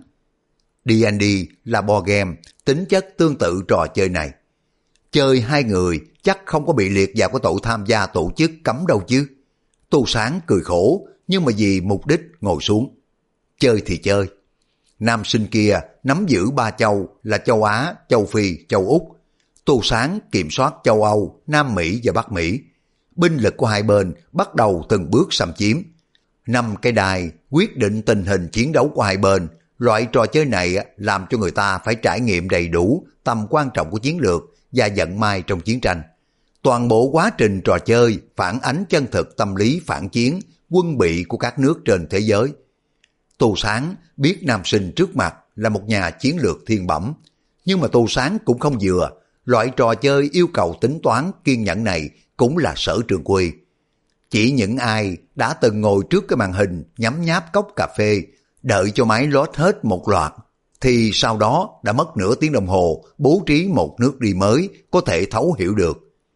D&D là board game, tính chất tương tự trò chơi này. Chơi hai người chắc không có bị liệt vào cái tội tham gia tổ chức cấm đâu chứ. Tô Sáng cười khổ, nhưng mà vì mục đích ngồi xuống. Chơi thì chơi. Nam sinh kia nắm giữ 3 châu là châu Á, châu Phi, châu Úc. Tô Sáng kiểm soát châu Âu, Nam Mỹ và Bắc Mỹ. Binh lực của hai bên bắt đầu từng bước xâm chiếm. 5 cái đài quyết định tình hình chiến đấu của hai bên. Loại trò chơi này làm cho người ta phải trải nghiệm đầy đủ tầm quan trọng của chiến lược và vận may trong chiến tranh. Toàn bộ quá trình trò chơi phản ánh chân thực tâm lý phản chiến, quân bị của các nước trên thế giới. Tô Sáng biết nam sinh trước mặt là một nhà chiến lược thiên bẩm, nhưng mà Tô Sáng cũng không vừa. Loại trò chơi yêu cầu tính toán kiên nhẫn này cũng là sở trường của y. Chỉ những ai đã từng ngồi trước cái màn hình nhấm nháp cốc cà phê, đợi cho máy load hết một loạt, thì sau đó đã mất nửa tiếng đồng hồ bố trí một nước đi mới có thể thấu hiểu được.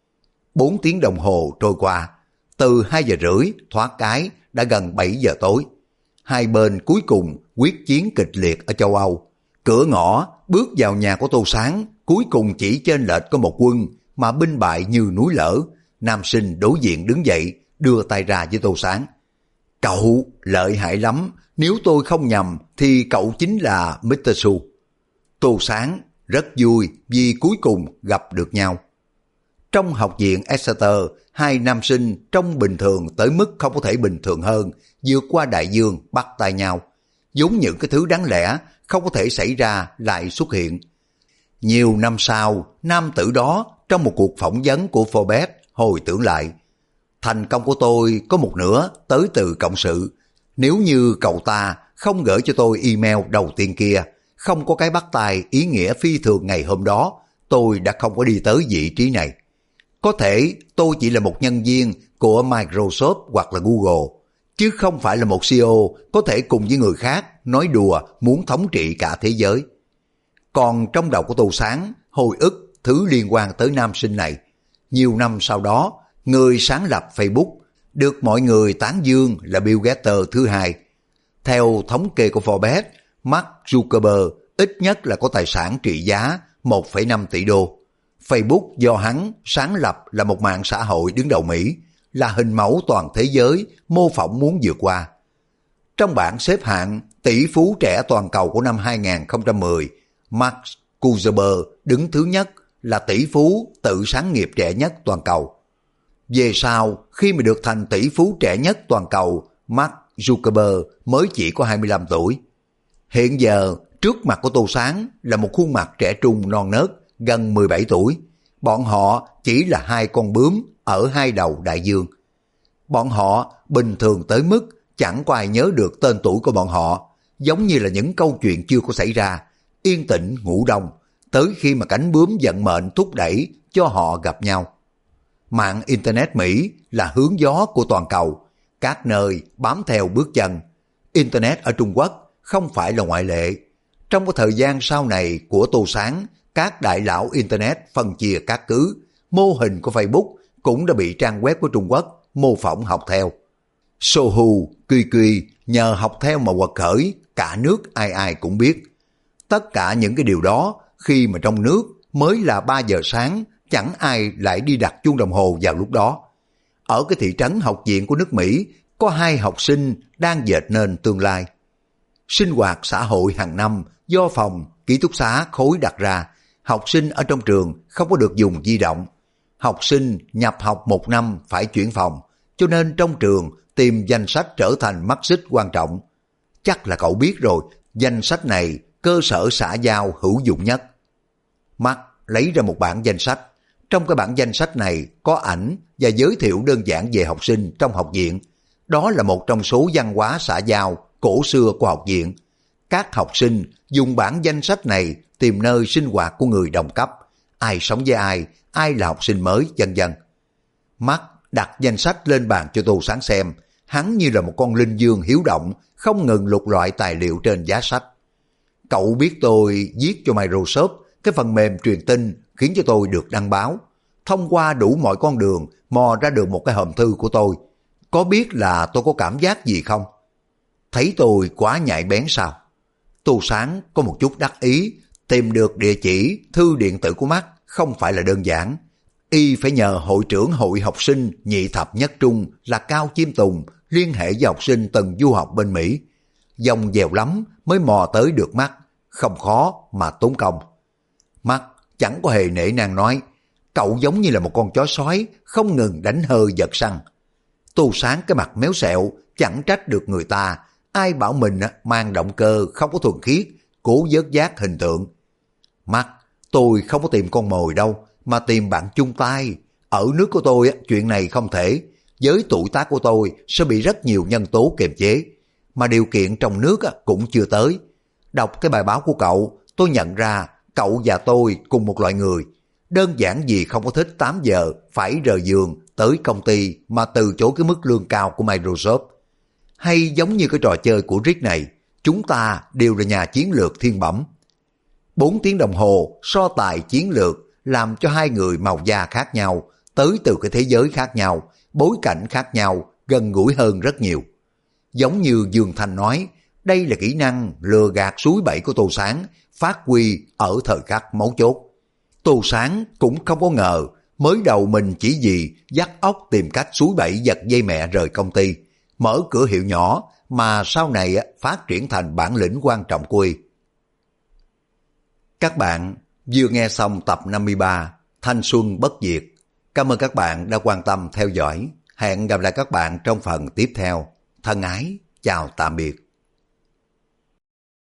4 tiếng đồng hồ trôi qua, từ 2 giờ rưỡi thoát cái đã gần 7 giờ tối. Hai bên cuối cùng quyết chiến kịch liệt ở châu Âu. Cửa ngõ bước vào nhà của Tô Sáng, cuối cùng chỉ trên lệch có một quân mà binh bại như núi lở. Nam sinh đối diện đứng dậy, đưa tay ra với Tô Sáng. Cậu lợi hại lắm, nếu tôi không nhầm thì cậu chính là Mr. Su. Tô Sáng rất vui vì cuối cùng gặp được nhau. Trong học viện Exeter, hai nam sinh trông bình thường tới mức không có thể bình thường hơn, vượt qua đại dương bắt tay nhau. Giống những cái thứ đáng lẽ không có thể xảy ra lại xuất hiện. Nhiều năm sau, nam tử đó trong một cuộc phỏng vấn của Forbes hồi tưởng lại: thành công của tôi có một nửa tới từ cộng sự. Nếu như cậu ta không gửi cho tôi email đầu tiên kia, không có cái bắt tay ý nghĩa phi thường ngày hôm đó, tôi đã không có đi tới vị trí này. Có thể tôi chỉ là một nhân viên của Microsoft hoặc là Google, chứ không phải là một CEO có thể cùng với người khác nói đùa muốn thống trị cả thế giới. Còn trong đầu của Tô Sáng, hồi ức thứ liên quan tới nam sinh này. Nhiều năm sau đó, người sáng lập Facebook được mọi người tán dương là Bill Gates thứ hai. Theo thống kê của Forbes, Mark Zuckerberg ít nhất là có tài sản trị giá 1,5 tỷ đô. Facebook do hắn sáng lập là một mạng xã hội đứng đầu Mỹ, là hình mẫu toàn thế giới mô phỏng muốn vượt qua. Trong bảng xếp hạng tỷ phú trẻ toàn cầu của năm 2010, Mark Zuckerberg đứng thứ nhất là tỷ phú tự sáng nghiệp trẻ nhất toàn cầu. Về sau, khi mà được thành tỷ phú trẻ nhất toàn cầu, Mark Zuckerberg mới chỉ có 25 tuổi. Hiện giờ, trước mặt của Tô Sáng là một khuôn mặt trẻ trung non nớt, gần 17 tuổi. Bọn họ chỉ là hai con bướm ở hai đầu đại dương. Bọn họ bình thường tới mức chẳng có ai nhớ được tên tuổi của bọn họ, giống như là những câu chuyện chưa có xảy ra, yên tĩnh ngủ đông, tới khi mà cánh bướm vận mệnh thúc đẩy cho họ gặp nhau. Mạng Internet Mỹ là hướng gió của toàn cầu, các nơi bám theo bước chân. Internet ở Trung Quốc không phải là ngoại lệ. Trong cái thời gian sau này của Tô Sáng, các đại lão Internet phân chia các cứ, mô hình của Facebook cũng đã bị trang web của Trung Quốc mô phỏng học theo. Sohu, QQ nhờ học theo mà quật khởi, cả nước ai ai cũng biết. Tất cả những cái điều đó khi mà trong nước mới là 3 giờ sáng, chẳng ai lại đi đặt chuông đồng hồ vào lúc đó. Ở cái thị trấn học viện của nước Mỹ có 2 học sinh đang dệt nên tương lai. Sinh hoạt xã hội hàng năm do phòng ký túc xá khối đặt ra, học sinh ở trong trường không có được dùng di động. Học sinh nhập học 1 năm phải chuyển phòng, cho nên trong trường tìm danh sách trở thành mắt xích quan trọng. Chắc là cậu biết rồi, danh sách này cơ sở xã giao hữu dụng nhất. Mark lấy ra một bản danh sách. Trong cái bản danh sách này có ảnh và giới thiệu đơn giản về học sinh trong học viện. Đó là một trong số văn hóa xã giao cổ xưa của học viện. Các học sinh dùng bản danh sách này tìm nơi sinh hoạt của người đồng cấp, ai sống với ai là học sinh mới, vân vân. Mark đặt danh sách lên bàn cho Tô Sáng xem, hắn như là một con linh dương hiếu động, không ngừng lục loại tài liệu trên giá sách. Cậu biết tôi viết cho Microsoft cái phần mềm truyền tin khiến cho tôi được đăng báo, thông qua đủ mọi con đường mò ra được một cái hòm thư của tôi. Có biết là tôi có cảm giác gì không? Thấy tôi quá nhạy bén sao? Tô Sáng có một chút đắc ý, tìm được địa chỉ thư điện tử của Mark không phải là đơn giản. Y phải nhờ hội trưởng hội học sinh nhị thập nhất trung là Cao Chiêm Tùng liên hệ với học sinh từng du học bên Mỹ. Dòng dèo lắm mới mò tới được Mark, không khó mà tốn công. Mark chẳng có hề nể nang nói, cậu giống như là một con chó sói không ngừng đánh hơi giật săn. Tô Sáng cái mặt méo xẹo, chẳng trách được người ta, ai bảo mình mang động cơ không có thuần khiết, cố vớt vát hình tượng. Mark, tôi không có tìm con mồi đâu, mà tìm bạn chung tay. Ở nước của tôi chuyện này không thể, với tuổi tác của tôi sẽ bị rất nhiều nhân tố kiềm chế, mà điều kiện trong nước cũng chưa tới. Đọc cái bài báo của cậu, tôi nhận ra cậu và tôi cùng một loại người. Đơn giản gì không có thích 8 giờ phải rời giường tới công ty mà từ chối cái mức lương cao của Microsoft. Hay giống như cái trò chơi của Rick này, chúng ta đều là nhà chiến lược thiên bẩm. 4 tiếng đồng hồ so tài chiến lược làm cho hai người màu da khác nhau, tới từ cái thế giới khác nhau, bối cảnh khác nhau, gần gũi hơn rất nhiều. Giống như Dương Thanh nói, đây là kỹ năng lừa gạt suối bẫy của Tô Sáng, phát huy ở thời khắc mấu chốt. Tô Sáng cũng không có ngờ, mới đầu mình chỉ vì dắt óc tìm cách suối bẫy giật dây mẹ rời công ty, mở cửa hiệu nhỏ, mà sau này phát triển thành bản lĩnh quan trọng của Y. Các bạn vừa nghe xong tập 53 Thanh Xuân Bất Diệt. Cảm ơn các bạn đã quan tâm theo dõi. Hẹn gặp lại các bạn trong phần tiếp theo. Thân ái, chào tạm biệt.